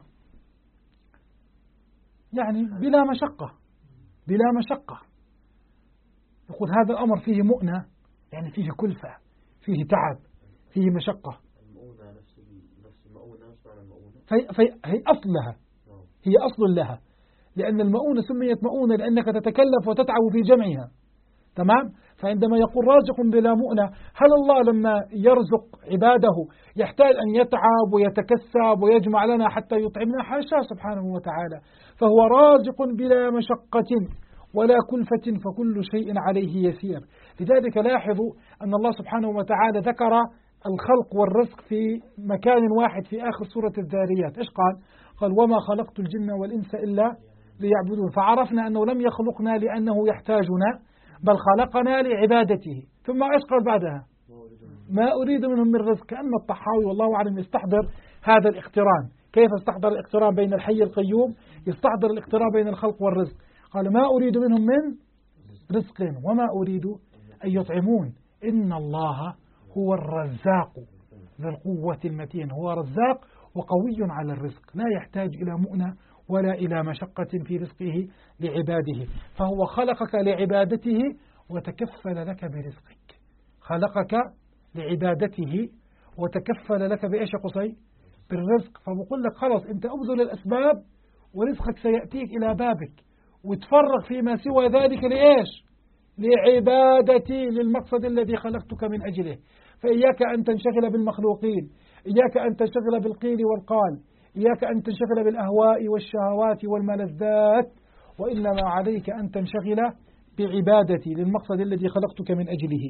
يعني بلا مشقة، بلا مشقة. يقول هذا الأمر فيه مؤنة يعني فيه كلفة، فيه تعب، فيه مشقة. المؤونة نفس المؤونة، مش معنى المؤونة. هي أصلها، هي أصل لها، لأن المؤونة سميت مؤونة لأنك تتكلف وتتعب في جمعها، تمام؟ فعندما يقول رازق بلا مؤنة، هل الله لما يرزق عباده يحتاج أن يتعب ويتكسب ويجمع لنا حتى يطعمنا؟ حاشا سبحانه وتعالى، فهو رازق بلا مشقة ولا كلفة، فكل شيء عليه يسير. لذلك لاحظوا أن الله سبحانه وتعالى ذكر الخلق والرزق في مكان واحد في آخر سورة الذاريات. إيش قال؟ قال وما خلقت الجن والإنس إلا ليعبدون، فعرفنا أنه لم يخلقنا لأنه يحتاجنا بل خلقنا لعبادته. ثم إيش قال بعدها؟ ما أريد منهم من رزق. كأن الطحاوي والله أعلم يستحضر هذا الاقتران. كيف يستحضر الاقتران بين الحي القيوم؟ يستحضر الاقتران بين الخلق والرزق. قال ما أريد منهم من رزق وما أريد أن يطعمون إن الله هو الرزاق ذو القوة المتين. هو رزاق وقوي على الرزق، لا يحتاج إلى مؤنة ولا إلى مشقة في رزقه لعباده، فهو خلقك لعبادته وتكفل لك برزقك. خلقك لعبادته وتكفل لك بإيش قصي؟ بالرزق، فبقول لك خلاص أنت أبذل الأسباب ورزقك سيأتيك إلى بابك، وتفرغ فيما سوى ذلك لإيش؟ لعبادتي للمقصد الذي خلقتك من أجله. فإياك أن تنشغل بالمخلوقين، إياك أن تنشغل بالقيل والقال، إياك أن تنشغل بالأهواء والشهوات والملذات، وإنما عليك أن تنشغل بعبادتي للمقصد الذي خلقتك من أجله.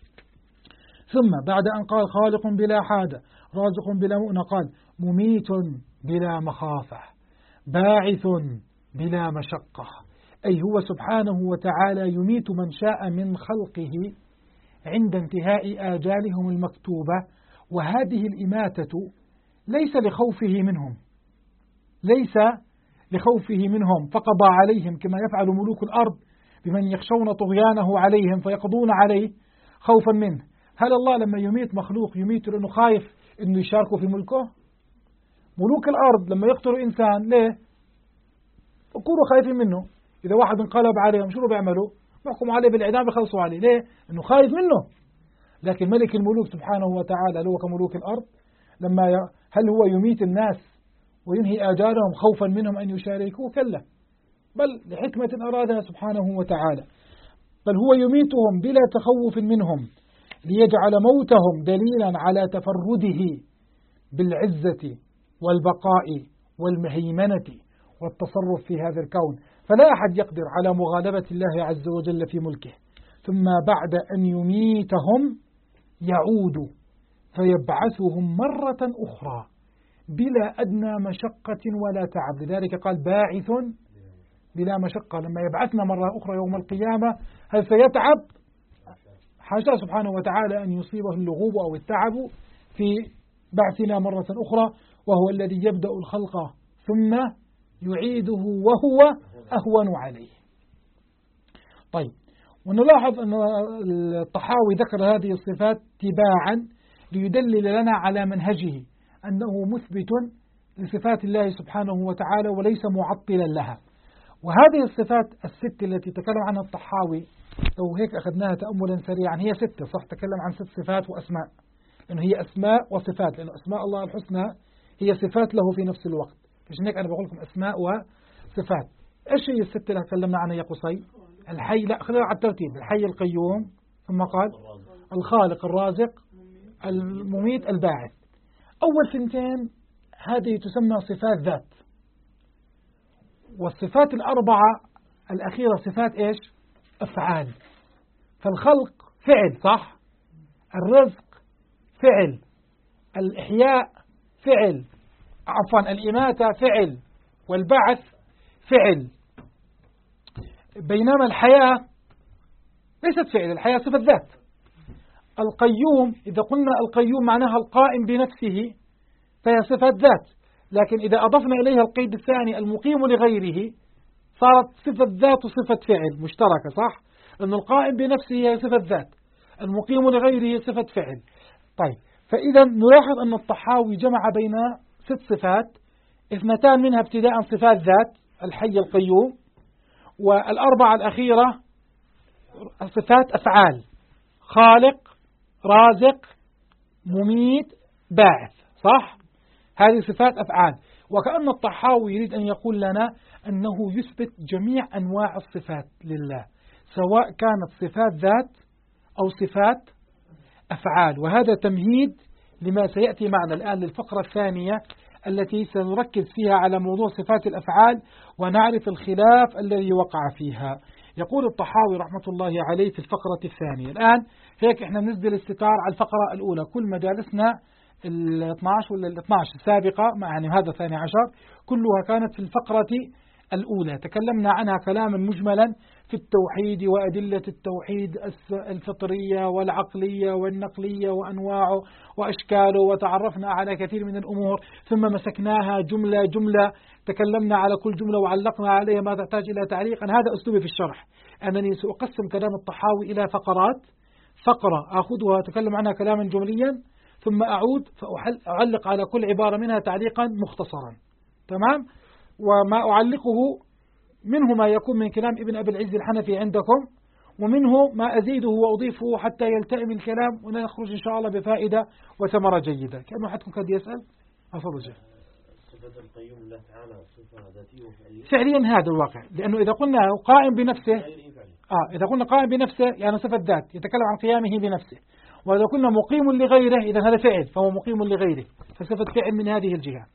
ثم بعد أن قال خالق بلا حاجة، رازق بلا مؤنة، قال مميت بلا مخافة، باعث بلا مشقة، أي هو سبحانه وتعالى يميت من شاء من خلقه عند انتهاء آجالهم المكتوبة. وهذه الإماتة ليس لخوفه منهم، ليس لخوفه منهم فقضى عليهم كما يفعل ملوك الأرض بمن يخشون طغيانه عليهم فيقضون عليه خوفا منه. هل الله لما يميت مخلوق يميت لأنه خايف أنه يشاركه في ملكه؟ ملوك الأرض لما يقتلوا إنسان ليه؟ يكونوا خايفين منه. إذا واحد انقلب عليهم شو بيعملوا؟ بيحكموا عليه بالإعدام، بيخلصوا عليه. ليه؟ إنه خايف منه. لكن ملك الملوك سبحانه وتعالى هو كملوك الأرض لما هل هو يميت الناس وينهي آجالهم خوفا منهم أن يشاركوه؟ كلا، بل لحكمة أرادها سبحانه وتعالى. بل هو يميتهم بلا تخوف منهم ليجعل موتهم دليلا على تفرده بالعزة والبقاء والمهيمنة والتصرف في هذا الكون، فلا أحد يقدر على مغالبة الله عز وجل في ملكه. ثم بعد أن يميتهم يعود فيبعثهم مرة أخرى بلا أدنى مشقة ولا تعب. لذلك قال باعث بلا مشقة. لما يبعثنا مرة أخرى يوم القيامة هل سيتعب؟ حاشا سبحانه وتعالى أن يصيبه اللغوب أو التعب في بعثنا مرة أخرى، وهو الذي يبدأ الخلق ثم يعيده وهو أهون عليه. طيب، ونلاحظ أن الطحاوي ذكر هذه الصفات تباعا ليدلل لنا على منهجه أنه مثبت لصفات الله سبحانه وتعالى وليس معطلا لها. وهذه الصفات الست التي تكلم عنها الطحاوي لو هيك أخذناها تأملا سريعا هي ستة، صح؟ تكلم عن 6 صفات وأسماء، لأنه هي أسماء وصفات، لأن أسماء الله الحسنى هي صفات له في نفس الوقت. عشان هيك أنا بقول لكم أسماء وصفات. إيش هي الستة اللي تكلمنا عنها يا قصي؟ الحي، لا خلينا على الترتيب، الحي القيوم، ثم قال الخالق الرازق المميت الباعث. أول 2 هذه تسمى صفات ذات، والصفات 4 الأخيرة صفات إيش؟ أفعال. فالخلق فعل، صح؟ الرزق فعل، الإحياء فعل، عفوا الإماتة فعل، والبعث فعل. بينما الحياة ليست فعل، الحياة صفة ذات. القيوم إذا قلنا القيوم معناها القائم بنفسه فهي صفة ذات، لكن إذا أضفنا إليها القيد الثاني المقيم لغيره صارت صفة ذات وصفة فعل مشتركة، صح؟ لأن القائم بنفسه هي صفة ذات، المقيم لغيره صفة فعل. طيب، فإذا نلاحظ أن الطحاوي جمع بين 6 صفات، 2 منها ابتداء صفات ذات الحي القيوم، وال4 الأخيرة صفات أفعال، خالق رازق مميت باعث، صح؟ هذه صفات أفعال. وكأن الطحاوي يريد أن يقول لنا أنه يثبت جميع أنواع الصفات لله، سواء كانت صفات ذات أو صفات أفعال. وهذا تمهيد لما سيأتي معنا الآن للفقرة الثانية التي سنركز فيها على موضوع صفات الأفعال ونعرف الخلاف الذي وقع فيها. يقول الطحاوي رحمة الله عليه في الفقرة الثانية. الآن هيك إحنا ننزل الستار على الفقرة الأولى، كل مجالسنا 12 ولا 12 السابقة يعني هذا 12 كلها كانت في الفقرة الأولى، تكلمنا عنها كلاما مجملا في التوحيد وأدلة التوحيد الفطرية والعقلية والنقلية وأنواعه وأشكاله، وتعرفنا على كثير من الأمور، ثم مسكناها جملة جملة، تكلمنا على كل جملة وعلقنا عليها ما تحتاج إلى تعليق. هذا أسلوبي في الشرح، أنني سأقسم كلام الطحاوي إلى فقرات، فقرة أخذها أتكلم عنها كلاما جمليا، ثم أعود فأعلق على كل عبارة منها تعليقا مختصرا، تمام؟ وما أعلقه منه ما يكون من كلام ابن أبي العز الحنفي عندكم، ومنه ما أزيده وأضيفه حتى يلتئم الكلام ونخرج إن شاء الله بفائدة وثمرة جيدة. كأنه حدكم كاد يسأل صفة القيوم لله تعالى صفة ذاتية وفعلية. فعليا هذا الواقع، لأنه إذا قلنا قائم بنفسه إذا قلنا قائم بنفسه يعني صفة ذات يتكلم عن قيامه بنفسه، وإذا قلنا مقيم لغيره إذا هذا فعل فهو مقيم لغيره، فصفة فعل من هذه الجهة.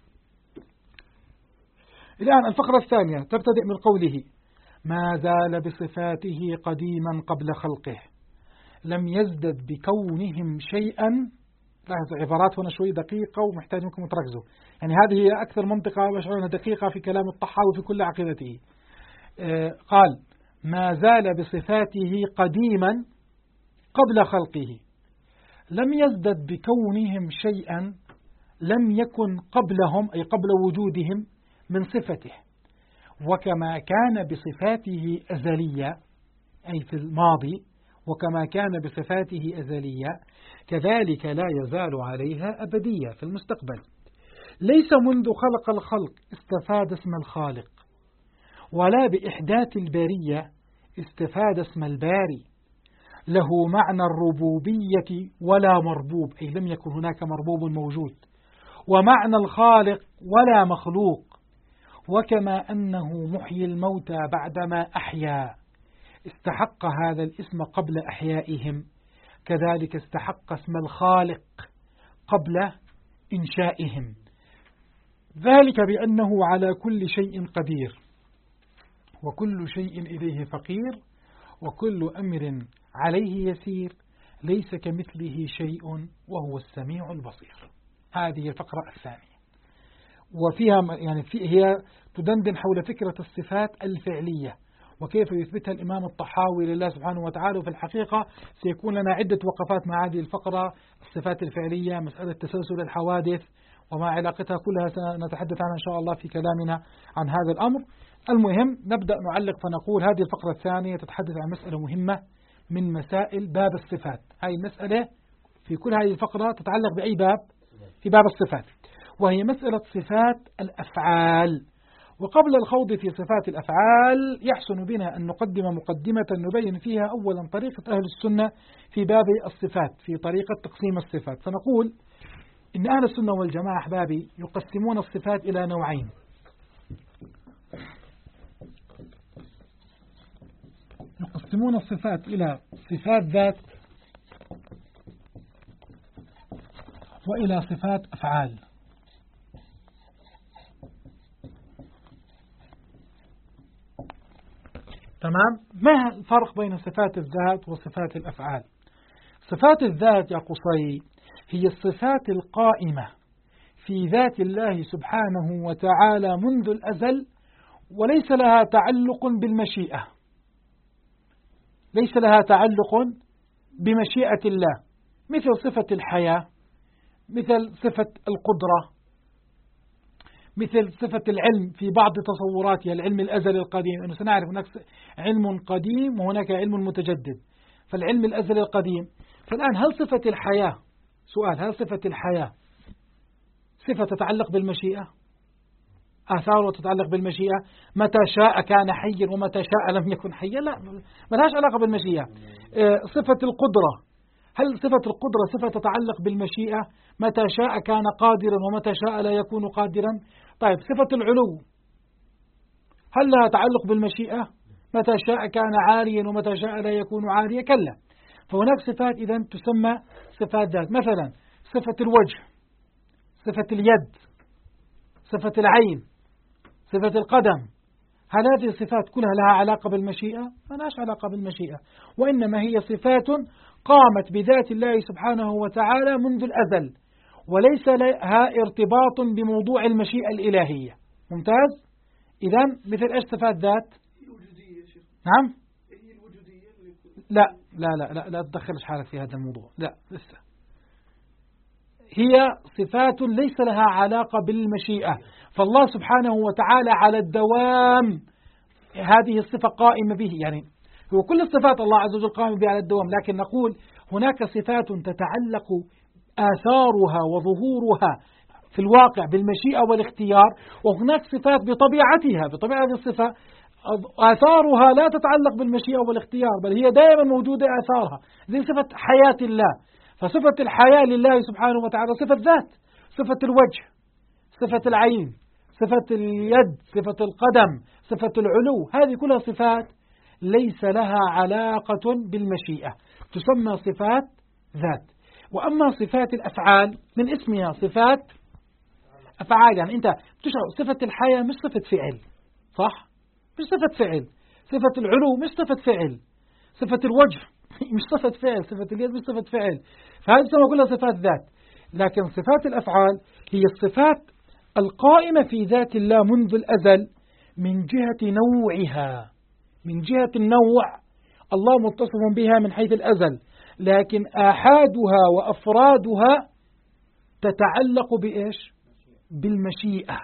الآن الفقرة الثانية تبتدئ من قوله ما زال بصفاته قديما قبل خلقه لم يزدد بكونهم شيئا. لاحظوا عبارات هنا شوي دقيقة ومحتاج منكم تركزوا، يعني هذه هي أكثر منطقة بشعرنا دقيقة في كلام الطحاوي في كل عقيدته. قال ما زال بصفاته قديما قبل خلقه لم يزدد بكونهم شيئا لم يكن قبلهم أي قبل وجودهم من صفته، وكما كان بصفاته أزلية أي في الماضي وكما كان بصفاته أزلية كذلك لا يزال عليها أبدية في المستقبل. ليس منذ خلق الخلق استفاد اسم الخالق، ولا بإحداث البرية استفاد اسم الباري. له معنى الربوبية ولا مربوب أي لم يكن هناك مربوب موجود، ومعنى الخالق ولا مخلوق. وكما أنه محيي الموتى بعدما أحيا استحق هذا الاسم قبل أحيائهم كذلك استحق اسم الخالق قبل إنشائهم، ذلك بأنه على كل شيء قدير وكل شيء إليه فقير وكل أمر عليه يسير ليس كمثله شيء وهو السميع البصير. هذه الفقرة الثانية، وفيها يعني هي تدندن حول فكرة الصفات الفعلية وكيف يثبتها الإمام الطحاوي لله سبحانه وتعالى. وفي الحقيقة سيكون لنا عدة وقفات مع هذه الفقرة، الصفات الفعلية، مسألة تسلسل الحوادث وما علاقتها كلها سنتحدث عنها إن شاء الله في كلامنا عن هذا الأمر. المهم نبدأ نعلق فنقول هذه الفقرة الثانية تتحدث عن مسألة مهمة من مسائل باب الصفات. هذه المسألة في كل هذه الفقرة تتعلق بأي باب؟ في باب الصفات، وهي مسألة صفات الأفعال. وقبل الخوض في صفات الأفعال يحسن بنا أن نقدم مقدمة نبين فيها أولا طريقة أهل السنة في باب الصفات في طريقة تقسيم الصفات. فنقول إن أهل السنة والجماعة أحبابي يقسمون الصفات إلى نوعين. يقسمون الصفات إلى صفات ذات وإلى صفات أفعال. تمام؟ ما الفرق بين صفات الذات وصفات الأفعال؟ صفات الذات يا قصي هي الصفات القائمة في ذات الله سبحانه وتعالى منذ الأزل وليس لها تعلق بالمشيئة، ليس لها تعلق بمشيئة الله، مثل صفة الحياة، مثل صفة القدرة، مثل صفة العلم في بعض تصوراتها، العلم الأزلي القديم، أنه سنعرف هناك علم قديم وهناك علم متجدد، فالعلم الأزلي القديم. فالآن هل صفة الحياة، سؤال، هل صفة الحياة صفة تتعلق بالمشيئة؟ آثار تتعلق بالمشيئة، متى شاء كان حيا ومتى شاء لم يكن حيا؟ لا، ما لهاش علاقة بالمشيئة. صفة القدرة، هل صفة القدرة صفة تتعلق بالمشيئة؟ متى شاء كان قادرا ومتى شاء لا يكون قادرا؟ طيب صفة العلو هل لها تعلق بالمشيئة؟ متى شاء كان عاليا ومتى شاء لا يكون عاليا؟ كلا. فهناك صفات إذن تسمى صفات ذات، مثلا صفة الوجه، صفة اليد، صفة العين، صفة القدم. هل هذه الصفات كلها لها علاقة بالمشيئة؟ ما لهاش علاقة بالمشيئة، وإنما هي صفات قامت بذات الله سبحانه وتعالى منذ الأزل وليس لها ارتباط بموضوع المشيئة الإلهية. ممتاز؟ إذن مثل إيش صفات ذات؟ نعم؟ لا لا لا لا, لا تدخلش حالك في هذا الموضوع، لا لسه. هي صفات ليس لها علاقة بالمشيئة، فالله سبحانه وتعالى على الدوام هذه الصفة قائمة به، يعني هو كل الصفات الله عز وجل قائم بها على الدوام، لكن نقول هناك صفات تتعلق آثارها وظهورها في الواقع بالمشيئة والاختيار، وهناك صفات بطبيعتها، بطبيعة الصفة آثارها لا تتعلق بالمشيئة والاختيار، بل هي دائما موجودة آثارها، زي صفة حياة الله. فصفة الحياة لله سبحانه وتعالى صفة ذات، صفة الوجه صفة العين، صفة اليد، صفة القدم، صفة العلو، هذه كلها صفات ليس لها علاقة بالمشيئة، تسمى صفات ذات. وأما صفات الأفعال من اسمها صفات أفعال، يعني أنت تشعر صفة الحياة مش صفة فعل، صح؟ مش صفة فعل. صفة العلو مش صفة فعل. صفة الوجه مش صفة فعل. صفة اليد مش صفة فعل. فهذه تسمى كلها صفات ذات. لكن صفات الأفعال هي الصفات القائمة في ذات الله منذ الأزل من جهة نوعها، من جهة النوع الله متصف بها من حيث الأزل، لكن آحادها وأفرادها تتعلق بإيش؟ بالمشيئة،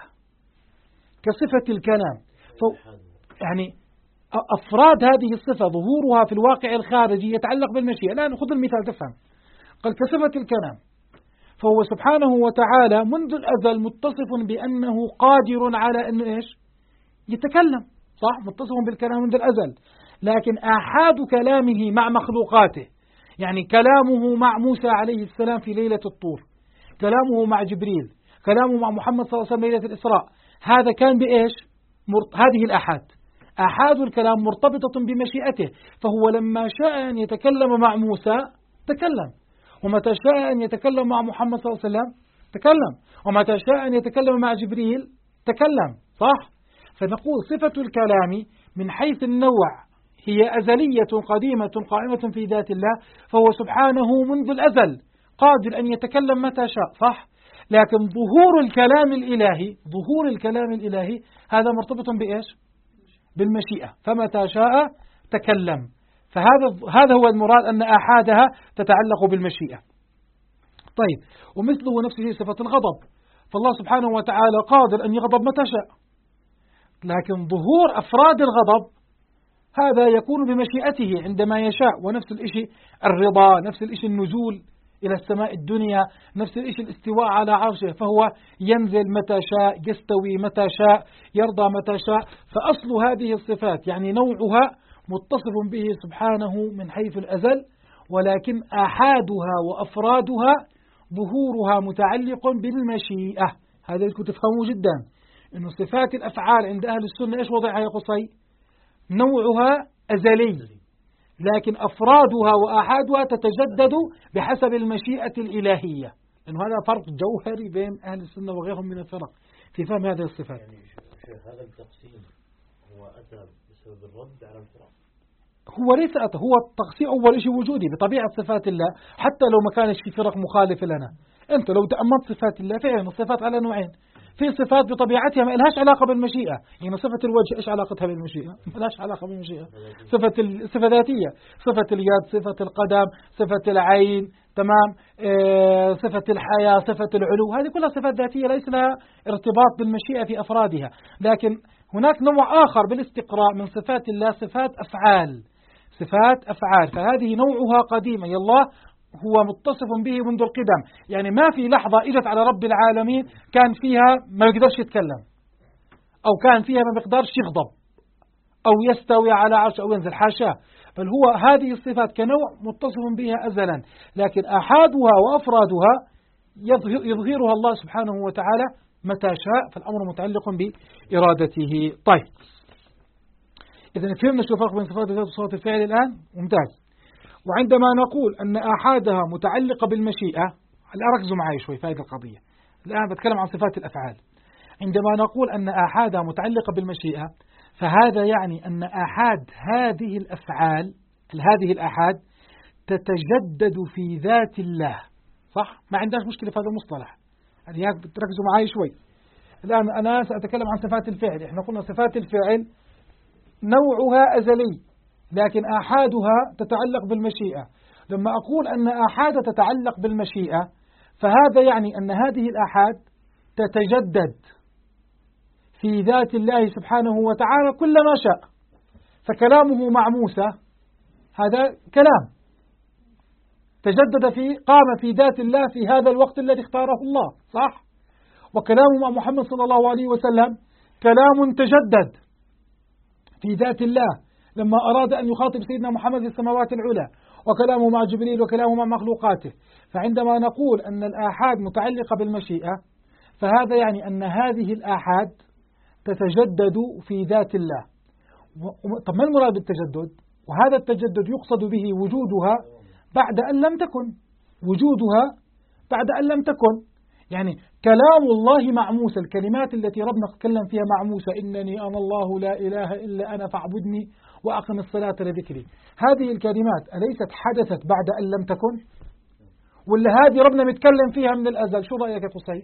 كصفة الكلام. يعني أفراد هذه الصفة ظهورها في الواقع الخارجي يتعلق بالمشيئة. الآن خذ المثال تفهم. قال كصفة الكلام، فهو سبحانه وتعالى منذ الأزل متصف بأنه قادر على أنه إيش؟ يتكلم، صح؟ متصف بالكلام منذ الأزل. لكن آحاد كلامه مع مخلوقاته، يعني كلامه مع موسى عليه السلام في ليلة الطور، كلامه مع جبريل، كلامه مع محمد صلى الله عليه وسلم ليلة الإسراء، هذا كان بإيش؟ هذه الآحاد. آحاد الكلام مرتبطة بمشيئته، فهو لما شاء أن يتكلم مع موسى تكلم، ومتى شاء أن يتكلم مع محمد صلى الله عليه وسلم تكلم، ومتى شاء أن يتكلم مع جبريل تكلم، صح؟ فنقول صفة الكلام من حيث النوع هي أزلية قديمة قائمة في ذات الله، فهو سبحانه منذ الأزل قادر أن يتكلم متى شاء، صح؟ لكن ظهور الكلام الإلهي هذا مرتبط بإيش؟ بالمشيئة، فمتى شاء تكلم. فهذا هو المراد، أن آحادها تتعلق بالمشيئة. طيب، ومثله نفسه صفة الغضب، فالله سبحانه وتعالى قادر أن يغضب متى شاء، لكن ظهور أفراد الغضب هذا يكون بمشيئته عندما يشاء. ونفس الإشي الرضا، نفس الإشي النزول إلى السماء الدنيا، نفس الإشي الاستواء على عرشه، فهو ينزل متى شاء، يستوي متى شاء، يرضى متى شاء. فأصل هذه الصفات يعني نوعها متصف به سبحانه من حيث الأزل، ولكن آحادها وأفرادها ظهورها متعلق بالمشيئة. هذا يمكن تفهموا جدا، إنه صفات الأفعال عند أهل السنة إيش وضعها يا قصي؟ نوعها أزلي، لكن أفرادها وآحادها تتجدد بحسب المشيئة الإلهية. لأنه هذا فرق جوهري بين أهل السنة وغيرهم من الفرق في فهم هذه الصفات. يعني شيخ هذا التقسيم هو أتى بسبب الرد على الفرق؟ هو ليس أتى، هو التقسيم أول شيء وجودي بطبيعة صفات الله، حتى لو ما كانش في فرق مخالفة لنا. أنت لو تأملت صفات الله فعلا الصفات على نوعين، في صفات بطبيعتها ما لهاش علاقة بالمشيئة، يعني صفة الوجه إيش علاقتها بالمشيئة؟ ما لهاش علاقة بالمشيئة. صفة ذاتية، صفة اليد، صفة القدم، صفة العين، تمام، صفة الحياة، صفة العلو، هذه كلها صفات ذاتية ليس لها ارتباط بالمشيئة في أفرادها. لكن هناك نوع آخر بالاستقراء من صفات الله، صفات أفعال، صفات أفعال، فهذه نوعها قديمة، يا الله هو متصف به منذ القدم. يعني ما في لحظة إجت على رب العالمين كان فيها ما يقدرش يتكلم، أو كان فيها ما بيقدرش يغضب، أو يستوي على عرش، أو ينزل، حاشاه. بل هو هذه الصفات كنوع متصف بها أزلا، لكن أحادها وأفرادها يظهرها الله سبحانه وتعالى متى شاء، فالأمر متعلق بإرادته. طيب، إذا فهمنا شو الفرق بين صفات الذات وصفات الفعل الآن؟ ممتاز. وعندما نقول أن آحادها متعلقة بالمشيئة، الآن ركزوا معي شوي في هذه القضية، الآن بتكلم عن صفات الأفعال. عندما نقول أن آحادها متعلقة بالمشيئة، فهذا يعني أن آحاد هذه الأفعال، هذه الآحاد تتجدد في ذات الله، صح؟ ما عندناش مشكلة في هذا المصطلح، يعني بتركزوا معي شوي. الآن أنا سأتكلم عن صفات الفعل. إحنا قلنا صفات الفعل نوعها أزلي، لكن آحادها تتعلق بالمشيئة. لما أقول أن آحاد تتعلق بالمشيئة، فهذا يعني أن هذه الآحاد تتجدد في ذات الله سبحانه وتعالى كلما شاء. فكلامه مع موسى هذا كلام تجدد قام في ذات الله في هذا الوقت الذي اختاره الله، صح؟ وكلامه مع محمد صلى الله عليه وسلم كلام تجدد في ذات الله لما أراد أن يخاطب سيدنا محمد في السماوات العلى، وكلامه مع جبريل، وكلامه مع مخلوقاته. فعندما نقول أن الآحاد متعلقة بالمشيئة، فهذا يعني أن هذه الآحاد تتجدد في ذات الله. طب ما المراد بالتجدد؟ وهذا التجدد يقصد به وجودها بعد أن لم تكن، وجودها بعد أن لم تكن. يعني كلام الله مع موسى، الكلمات التي ربنا تكلم فيها مع موسى إنني أنا الله لا إله إلا أنا فاعبدني وأقم الصلاة لذكري، هذه الكلمات أليست حدثت بعد أن لم تكن؟ ولا هذه ربنا متكلم فيها من الأزل؟ شو رأيك يا قصي؟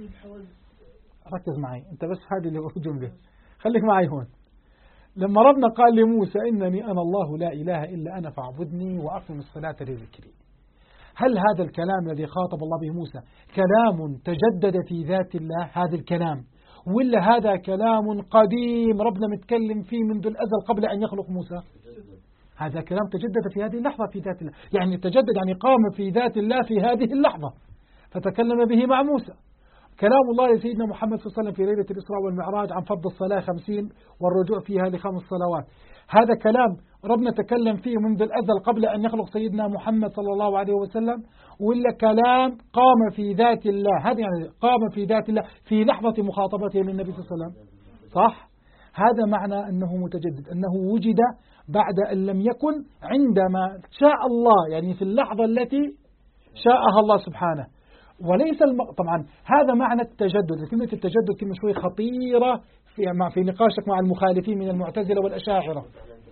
ركز معي أنت بس، هذه اللي جملة، خليك معي هون. لما ربنا قال لموسى إنني أنا الله لا إله إلا أنا فاعبدني وأقم الصلاة لذكري، هل هذا الكلام الذي خاطب الله به موسى كلام تجدد في ذات الله هذا الكلام، ولا هذا كلام قديم ربنا متكلم فيه منذ الأزل قبل أن يخلق موسى؟ هذا كلام تجدد في هذه اللحظة في ذات الله، يعني تجدد يعني قام في ذات الله في هذه اللحظة فتكلم به مع موسى. كلام الله لسيدنا محمد صلى الله عليه وسلم في ليلة الإسراء والمعراج عن فضل الصلاة 50 والرجوع فيها ل5 صلوات، هذا كلام ربنا تكلم فيه منذ الأزل قبل أن يخلق سيدنا محمد صلى الله عليه وسلم، ولا كلام قام في ذات الله؟ هذا يعني قام في ذات الله في لحظة مخاطبته للنبي صلى الله عليه وسلم، صح؟ هذا معنى أنه متجدد، أنه وجد بعد أن لم يكن عندما شاء الله، يعني في اللحظة التي شاءها الله سبحانه. وليس طبعا هذا معنى التجدد. كلمة التجدد كلمة شوي خطيرة في نقاشك مع المخالفين من المعتزلة والأشاعرة.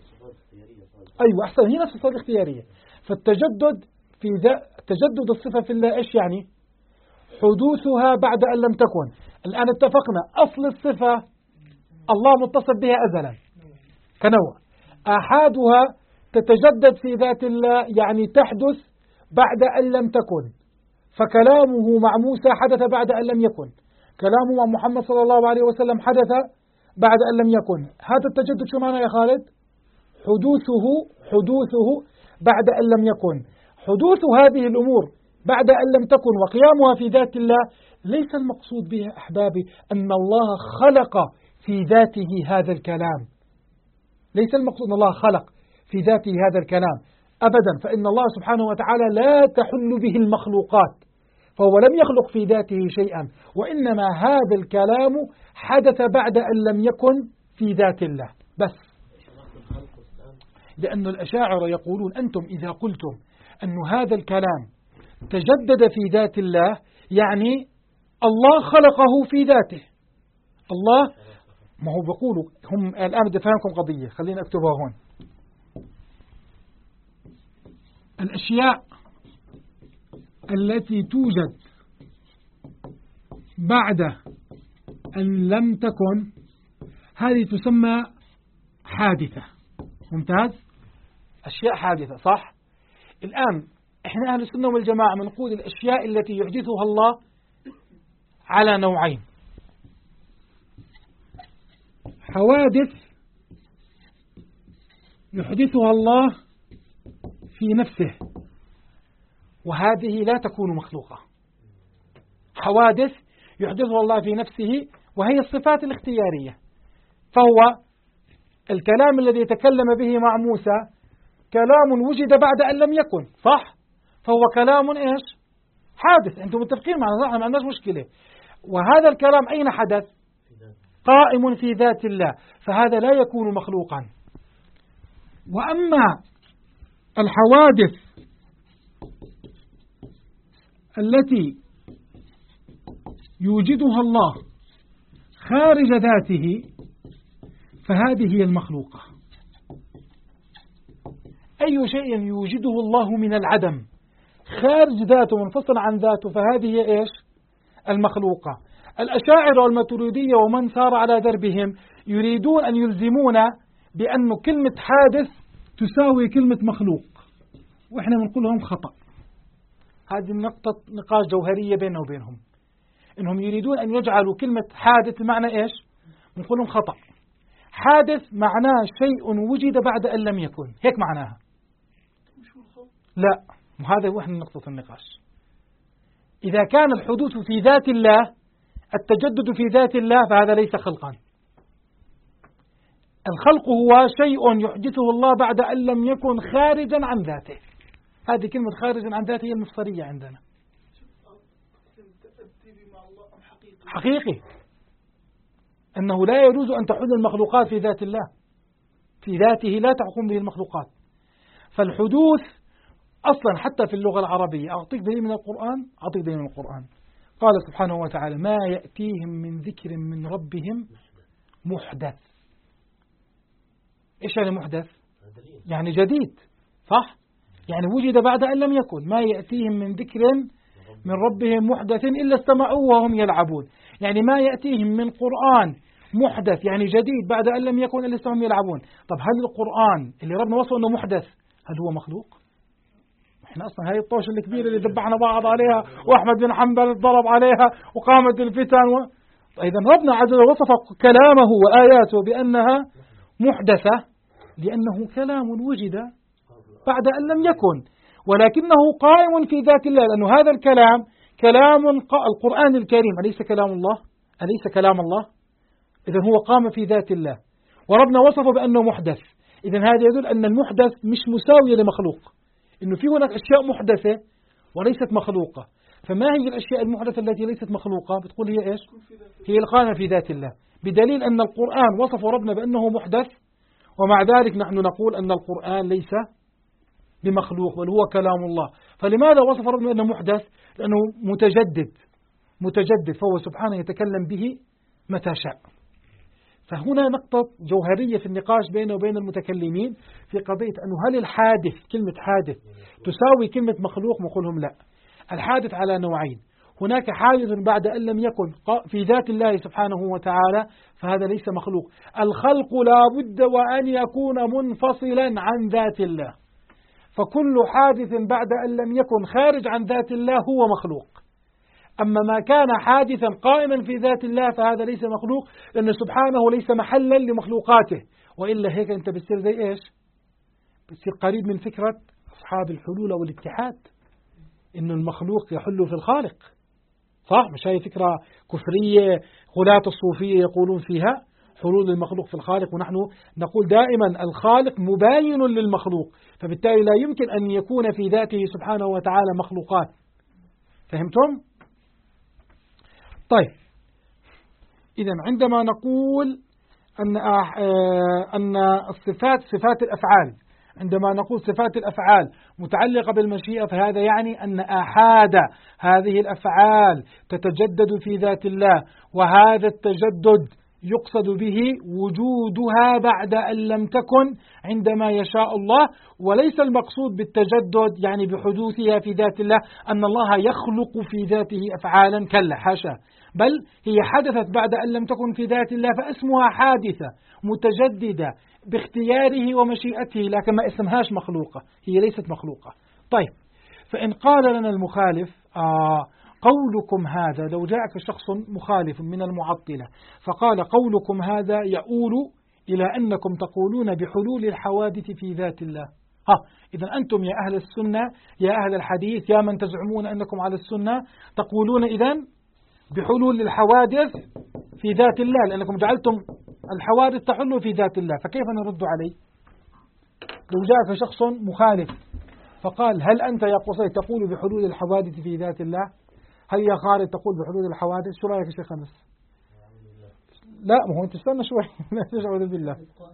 أيوة أحسن، هي نفس الصفة الاختيارية. فالتجدد في تجدد الصفة في الله إيش يعني؟ حدوثها بعد أن لم تكن. الآن اتفقنا أصل الصفة الله متصف بها أزلا كنوع، آحادها تتجدد في ذات الله يعني تحدث بعد أن لم تكن. فكلامه مع موسى حدث بعد أن لم يكن، كلامه مع محمد صلى الله عليه وسلم حدث بعد أن لم يكن. هذا التجدد شو معنى يا خالد؟ حدوثه بعد أن لم يكن. حدوث هذه الأمور بعد أن لم تكن وقيامها في ذات الله ليس المقصود به أحبابي أن الله خلق في ذاته هذا الكلام، ليس المقصود أن الله خلق في ذاته هذا الكلام أبدا، فإن الله سبحانه وتعالى لا تحل به المخلوقات، فهو لم يخلق في ذاته شيئا، وإنما هذا الكلام حدث بعد أن لم يكن في ذات الله بس. لأن الأشاعرة يقولون أنتم إذا قلتم أن هذا الكلام تجدد في ذات الله يعني الله خلقه في ذاته. الله ما هو بيقولوا هم الآن بدي أفهمكم قضية، خلينا أكتبها هون. الأشياء التي توجد بعد أن لم تكن هذه تسمى حادثة. ممتاز، أشياء حادثة صح. الآن إحنا أهل السنة والجماعة بنقول الأشياء التي يحدثها الله على نوعين: حوادث يحدثها الله في نفسه وهذه لا تكون مخلوقة. حوادث يحدثها الله في نفسه وهي الصفات الاختيارية، فهو الكلام الذي تكلم به مع موسى كلام وجد بعد أن لم يكن صح، فهو كلام إيش؟ حادث. أنتم متفقين معنا، ما عندناش مشكلة. وهذا الكلام أين حدث؟ قائم في ذات الله، فهذا لا يكون مخلوقا. وأما الحوادث التي يوجدها الله خارج ذاته فهذه هي المخلوقة. أي شيء يوجده الله من العدم خارج ذاته منفصل عن ذاته فهذه هي إيش؟ المخلوقة. الأشاعرة والماتريدية ومن سار على دربهم يريدون أن يلزمونا بأن كلمة حادث تساوي كلمة مخلوق، وإحنا بنقول لهم خطأ. هذه نقطة نقاش جوهرية بيننا وبينهم، إنهم يريدون أن يجعلوا كلمة حادث بمعنى إيش؟ بنقول لهم خطأ. حادث معناه شيء وجد بعد أن لم يكن، هيك معناها. لا، وهذا هو نقطة النقاش. إذا كان الحدوث في ذات الله، التجدد في ذات الله، فهذا ليس خلقا. الخلق هو شيء يحدثه الله بعد أن لم يكن خارجا عن ذاته. هذه كلمة خارجا عن ذاته هي المفسرية عندنا. حقيقي أنه لا يجوز أن تحل المخلوقات في ذات الله، في ذاته لا تحكم به المخلوقات. فالحدوث أصلا حتى في اللغة العربية، أعطيك دليل من القرآن، أعطيك دليل من القرآن. قال سبحانه وتعالى: ما يأتيهم من ذكر من ربهم محدث. إيش يعني محدث؟ يعني جديد، صح؟ يعني وجد بعد أن لم يكن. ما يأتيهم من ذكر من ربهم محدث إلا استمعوه وهم يلعبون. يعني ما يأتيهم من قرآن محدث يعني جديد بعد أن لم يكن إلا استمعوه يلعبون. طب هل القرآن اللي ربنا وصفه أنه محدث هل هو مخلوق؟ احنا أصلا هاي الطوش الكبيرة اللي ذبحنا بعض عليها وأحمد بن حنبل ضرب عليها وقامت الفتن إذا ربنا عز وجل وصف كلامه وآياته بأنها محدثة لأنه كلام وجد بعد أن لم يكن، ولكنه قائم في ذات الله، لأنه هذا الكلام كلام القرآن الكريم أليس كلام الله؟ أليس كلام الله؟ إذن هو قام في ذات الله، وربنا وصفه بأنه محدث. إذن هذا يدل أن المحدث مش مساوية لمخلوق، إنه في هناك أشياء محدثة وليست مخلوقة. فما هي الأشياء المحدثة التي ليست مخلوقة؟ بتقول هي إيش؟ هي القائمة في ذات الله، بدليل أن القرآن وصف ربنا بأنه محدث، ومع ذلك نحن نقول أن القرآن ليس بمخلوق بل هو كلام الله. فلماذا وصف ربنا بأنه محدث؟ لأنه متجدد، فهو سبحانه يتكلم به متى شاء. فهنا نقطة جوهرية في النقاش بينه وبين المتكلمين في قضية أنه هل الحادث، كلمة حادث تساوي كلمة مخلوق؟ نقول لهم لا. الحادث على نوعين: هناك حادث بعد أن لم يكن في ذات الله سبحانه وتعالى، فهذا ليس مخلوق. الخلق لا بد وأن يكون منفصلا عن ذات الله، فكل حادث بعد أن لم يكن خارج عن ذات الله هو مخلوق. أما ما كان حادثا قائما في ذات الله فهذا ليس مخلوق، لأن سبحانه ليس محلا لمخلوقاته، وإلا هيك أنت بتصير زي إيش؟ بتصير قريب من فكرة أصحاب الحلول والاتحاد، إنه المخلوق يحل في الخالق، صح؟ مش هي فكرة كفرية غلاة الصوفية يقولون فيها حلول المخلوق في الخالق، ونحن نقول دائما الخالق مباين للمخلوق، فبالتالي لا يمكن أن يكون في ذاته سبحانه وتعالى مخلوقات. فهمتم؟ طيب، إذا عندما نقول أن الصفات صفات الأفعال، عندما نقول صفات الأفعال متعلقة بالمشيئة، فهذا يعني أن آحاد هذه الأفعال تتجدد في ذات الله، وهذا التجدد يقصد به وجودها بعد أن لم تكن عندما يشاء الله، وليس المقصود بالتجدد يعني بحدوثها في ذات الله أن الله يخلق في ذاته أفعالا، كلا حاشا، بل هي حدثت بعد أن لم تكن في ذات الله فاسمها حادثة متجددة باختياره ومشيئته، لكن ما اسمهاش مخلوقة، هي ليست مخلوقة. طيب، فإن قال لنا المخالف قولكم هذا، لو جاءك شخص مخالف من المعطلة فقال قولكم هذا يؤول إلى أنكم تقولون بحلول الحوادث في ذات الله. إذا أنتم يا أهل السنة يا أهل الحديث يا من تزعمون أنكم على السنة تقولون إذن بحلول الحوادث في ذات الله، لأنكم جعلتم الحوادث تحل في ذات الله، فكيف نرد عليه؟ لو جاءك شخص مخالف فقال هل أنت يا قصي تقول بحلول الحوادث في ذات الله؟ هل يا خالد تقول بحلول الحوادث؟ شو رأيك يا شيخ أنس؟ لا، ما هو أنت استنى شوي. لا تجعل بالله.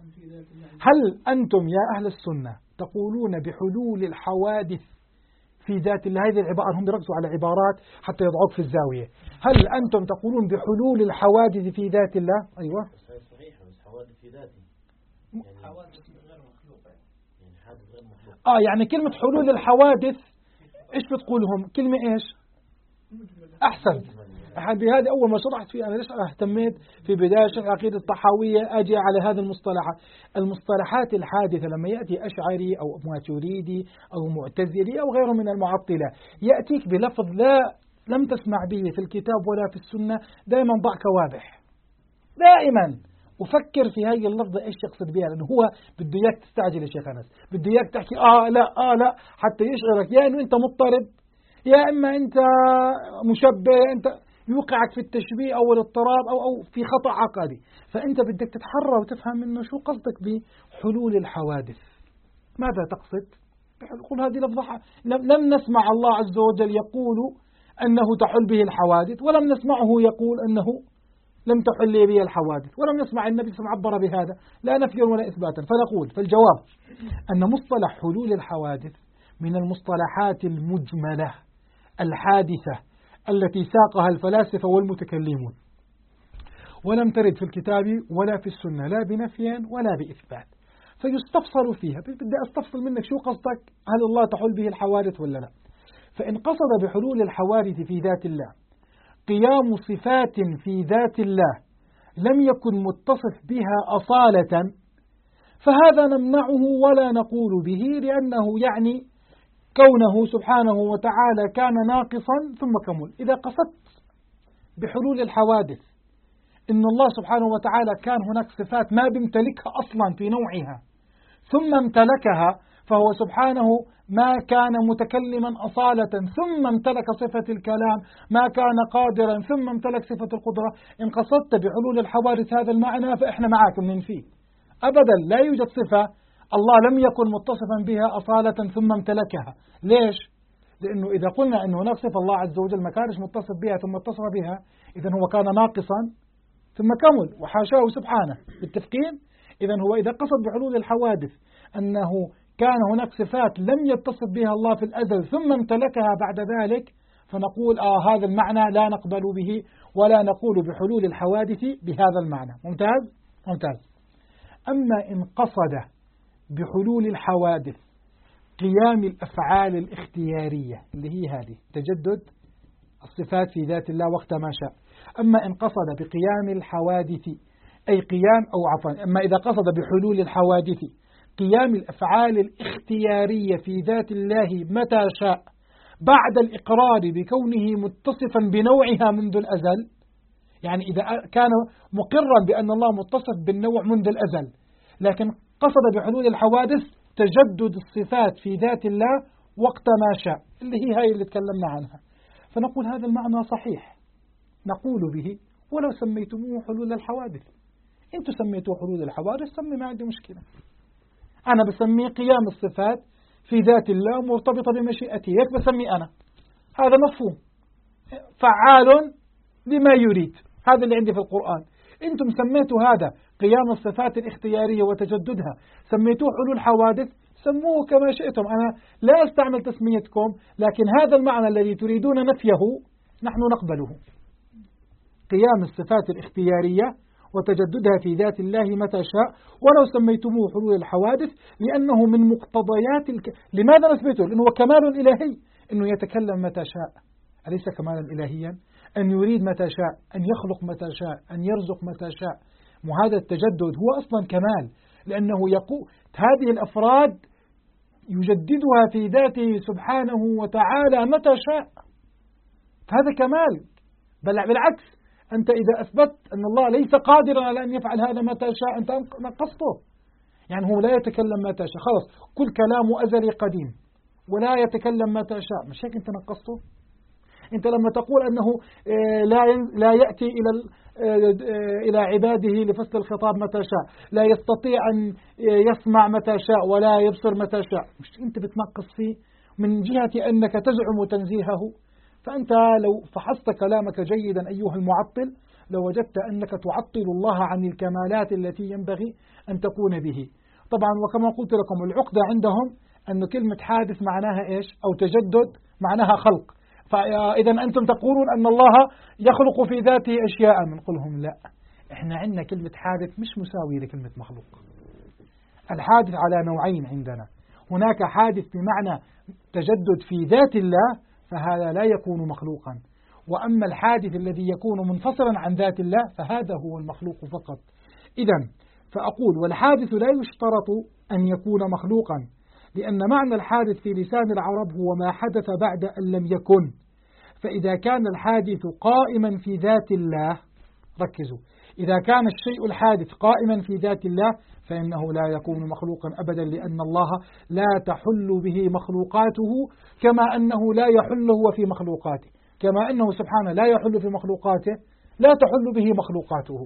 هل أنتم يا أهل السنة تقولون بحلول الحوادث في ذات الله؟ هذه العبارة هم يركزوا على عبارات حتى يضعوك في الزاوية. هل أنتم تقولون بحلول الحوادث في ذات الله؟ أيوة. صحيح، بس حوادث في ذاته. يعني حوادث غير مخلوقة. يعني حادث غير مخلوق. يعني كلمة حلول الحوادث إيش بتقولهم؟ كلمة إيش؟ أحسن. بهذه أول ما شرحت فيه، أنا ليش اهتميت في بداية شرح عقيدة الطحاوية أجي على هذه المصطلحات الحادثة. لما يأتي أشعري أو ماتريدي أو معتزلي أو غيره من المعطلة يأتيك بلفظ لم تسمع به في الكتاب ولا في السنة، دائما ضع كوابح، دائما وفكر في هاي اللفظة إيش يقصد بها، لأنه هو بده إياك تستعجل يا شيخ أنس، بده إياك تحكي لا حتى يشعرك يا إنه أنت مضطرب يا إما أنت مشبه، يا أنت يوقعك في التشبيه أو الاضطراب أو في خطأ عقدي. فأنت بدك تتحرى وتفهم إنه شو قصدك بحلول الحوادث، ماذا تقصد؟ قل هذه لفظة لم نسمع الله عز وجل يقول أنه تحل به الحوادث، ولم نسمعه يقول أنه لم تحل به الحوادث، ولم نسمع النبي صلى الله عليه وسلم عبر بهذا لا نفيا ولا إثباتا. فنقول فالجواب أن مصطلح حلول الحوادث من المصطلحات المجملة الحادثة التي ساقها الفلاسفة والمتكلمون، ولم ترد في الكتاب ولا في السنة لا بنفي ولا بإثبات، فيستفصل فيها. بدي أستفصل منك شو قصدك، هل الله تحل به الحوادث ولا لا؟ فإن قصد بحلول الحوادث في ذات الله قيام صفات في ذات الله لم يكن متصف بها أصالة، فهذا نمنعه ولا نقول به، لأنه يعني كونه سبحانه وتعالى كان ناقصا ثم كمل. إذا قصدت بحلول الحوادث إن الله سبحانه وتعالى كان هناك صفات ما بيمتلكها أصلا في نوعها ثم امتلكها، فهو سبحانه ما كان متكلما أصالة ثم امتلك صفة الكلام، ما كان قادرا ثم امتلك صفة القدرة. إن قصدت بحلول الحوادث هذا المعنى فإحنا معاك من فيه أبدا. لا يوجد صفة الله لم يكن متصفا بها أصالة ثم امتلكها. ليش؟ لأنه إذا قلنا أنه هناك صفة الله عز وجل ما كانش متصف بها ثم اتصف بها، إذن هو كان ناقصا ثم كمل، وحاشاه سبحانه بالتفكين. إذن هو إذا قصد بحلول الحوادث أنه كان هناك صفات لم يتصف بها الله في الأزل ثم امتلكها بعد ذلك، فنقول هذا المعنى لا نقبل به ولا نقول بحلول الحوادث بهذا المعنى. ممتاز؟ ممتاز. أما إن قصد بحلول الحوادث قيام الأفعال الاختيارية اللي هي هذه تجدد الصفات في ذات الله وقت ما شاء، أما إن قصد بقيام الحوادث أي قيام أو عفوا أما إذا قصد بحلول الحوادث قيام الأفعال الاختيارية في ذات الله متى شاء بعد الإقرار بكونه متصفا بنوعها منذ الأزل، يعني إذا كان مقرا بأن الله متصف بالنوع منذ الأزل لكن قصد بحلول الحوادث تجدد الصفات في ذات الله وقت ما شاء اللي هي هاي اللي تكلمنا عنها، فنقول هذا المعنى صحيح نقول به ولو سميتموه حلول الحوادث. انتم سميتوه حلول الحوادث سمي، ما عندي مشكلة. أنا بسميه قيام الصفات في ذات الله مرتبطة بمشيئته، هيك بسميه أنا، هذا مفهوم فعال لما يريد، هذا اللي عندي في القرآن. انتم سميتوا هذا قيام الصفات الاختيارية وتجددها سميتوه حلول حوادث، سموه كما شئتم، أنا لا أستعمل تسميتكم، لكن هذا المعنى الذي تريدون نفيه نحن نقبله. قيام الصفات الاختيارية وتجددها في ذات الله متى شاء ولو سميتموه حلول الحوادث، لأنه من مقتضيات لماذا نثبته؟ لأنه هو كمال إلهي، أنه يتكلم متى شاء، أليس كمالا إلهيا؟ أن يريد متى شاء، أن يخلق متى شاء، أن يرزق متى شاء. وهذا التجدد هو أصلا كمال، لأنه يقول هذه الأفراد يجددها في ذاته سبحانه وتعالى متى شاء، هذا كمال. بل بالعكس، أنت إذا أثبت أن الله ليس قادرا على أن يفعل هذا متى شاء أنت نقصته، يعني هو لا يتكلم متى شاء، خلاص كل كلامه أزلي قديم ولا يتكلم متى شاء، مش هيك أنت نقصته؟ أنت لما تقول أنه لا يأتي إلى عباده لفصل الخطاب متى شاء، لا يستطيع أن يسمع متى شاء ولا يبصر متى شاء، مش أنت بتنقص فيه من جهة أنك تزعم تنزيهه؟ فأنت لو فحصت كلامك جيدا أيها المعطل لو وجدت أنك تعطل الله عن الكمالات التي ينبغي أن تكون به. طبعا وكما قلت لكم العقدة عندهم أن كلمة حادث معناها إيش؟ أو تجدد معناها خلق، فإذا أنتم تقولون أن الله يخلق في ذاته أشياء، نقول لهم لا، إحنا عندنا كلمة حادث مش مساوية لكلمة مخلوق. الحادث على نوعين عندنا، هناك حادث بمعنى تجدد في ذات الله فهذا لا يكون مخلوقا، وأما الحادث الذي يكون منفصلا عن ذات الله فهذا هو المخلوق فقط. إذن فأقول والحادث لا يشترط أن يكون مخلوقا، لأن معنى الحادث في لسان العرب هو ما حدث بعد أن لم يكن، فإذا كان الحادث قائما في ذات الله، ركزوا، إذا كان الشيء الحادث قائما في ذات الله فإنه لا يكون مخلوقا أبدا، لأن الله لا تحل به مخلوقاته كما أنه لا يحل هو في مخلوقاته، كما أنه سبحانه لا يحل في مخلوقاته لا تحل به مخلوقاته.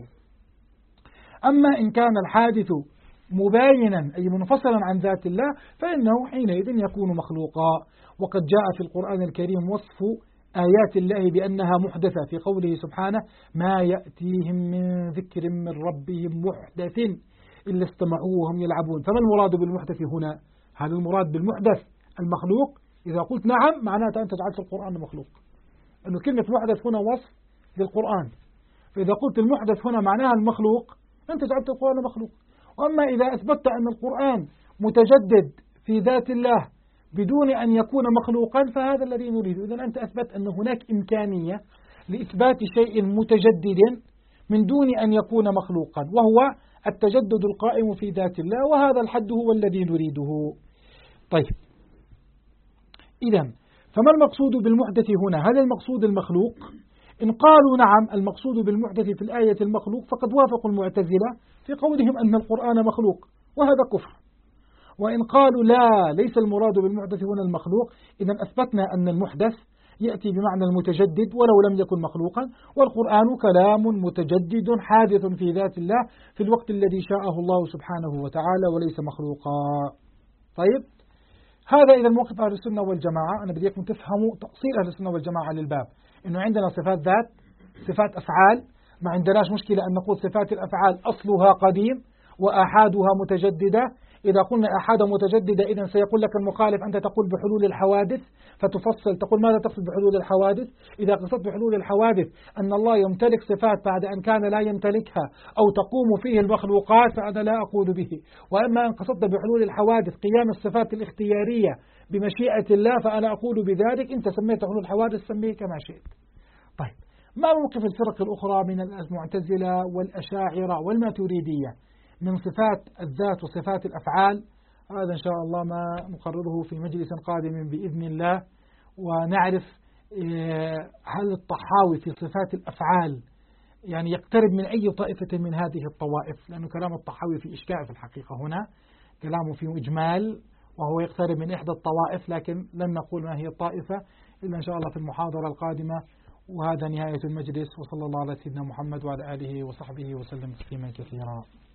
أما إن كان الحادث مباينا أي منفصلا عن ذات الله فإنه حينئذ يكون مخلوقا. وقد جاء في القرآن الكريم وصف آيات الله بأنها محدثة في قوله سبحانه ما يأتيهم من ذكر من ربهم محدث إلا استمعوه وهم يلعبون. فما المراد بالمحدث هنا؟ هل المراد بالمحدث المخلوق؟ إذا قلت نعم معناته أنت جعلت القرآن مخلوق، أنه كلمة محدث هنا وصف للقرآن، فإذا قلت المحدث هنا معناها المخلوق أنت جعلت القرآن مخلوق. وأما إذا أثبتت أن القرآن متجدد في ذات الله بدون أن يكون مخلوقا فهذا الذي نريده. إذن أنت أثبت أن هناك إمكانية لإثبات شيء متجدد من دون أن يكون مخلوقا، وهو التجدد القائم في ذات الله، وهذا الحد هو الذي نريده. طيب إذن فما المقصود بالمحدث هنا؟ هل المقصود المخلوق؟ إن قالوا نعم المقصود بالمحدث في الآية المخلوق فقد وافقوا المعتزلة في قولهم أن القرآن مخلوق، وهذا كفر. وإن قالوا لا ليس المراد بالمحدث هنا المخلوق، إذن أثبتنا أن المحدث يأتي بمعنى المتجدد ولو لم يكن مخلوقا، والقرآن كلام متجدد حادث في ذات الله في الوقت الذي شاءه الله سبحانه وتعالى وليس مخلوقا. طيب هذا إذا موقف أهل السنة والجماعة. أنا بديكم تفهموا تأصيل أهل السنة والجماعة للباب، إنه عندنا صفات ذات، صفات أفعال، ما عندناش مشكلة أن نقول صفات الأفعال أصلها قديم وآحادها متجددة. إذا قلنا آحاد متجددة إذن سيقول لك المخالف أنت تقول بحلول الحوادث، فتفصل تقول ماذا تقصد بحلول الحوادث؟ إذا قصدت بحلول الحوادث أن الله يمتلك صفات بعد أن كان لا يمتلكها أو تقوم فيه المخلوقات فأنا لا أقول به. وأما أن قصدت بحلول الحوادث قيام الصفات الاختيارية بمشيئة الله فأنا أقول بذلك. أنت سميت حلول الحوادث سميه كما شئت. طيب ما موقف الفرق الأخرى من المعتزلة والأشاعرة والماتريدية من صفات الذات وصفات الأفعال؟ هذا إن شاء الله ما نقرره في مجلس قادم بإذن الله، ونعرف هل الطحاوي في صفات الأفعال يعني يقترب من أي طائفة من هذه الطوائف، لأنه كلام الطحاوي في إشكال في الحقيقة، هنا كلامه فيه إجمال وهو يقترب من إحدى الطوائف، لكن لن نقول ما هي الطائفة إلا إن شاء الله في المحاضرة القادمة. وهذا نهاية المجلس، وصلى الله على سيدنا محمد وعلى آله وصحبه وسلم تسليما كثيرا.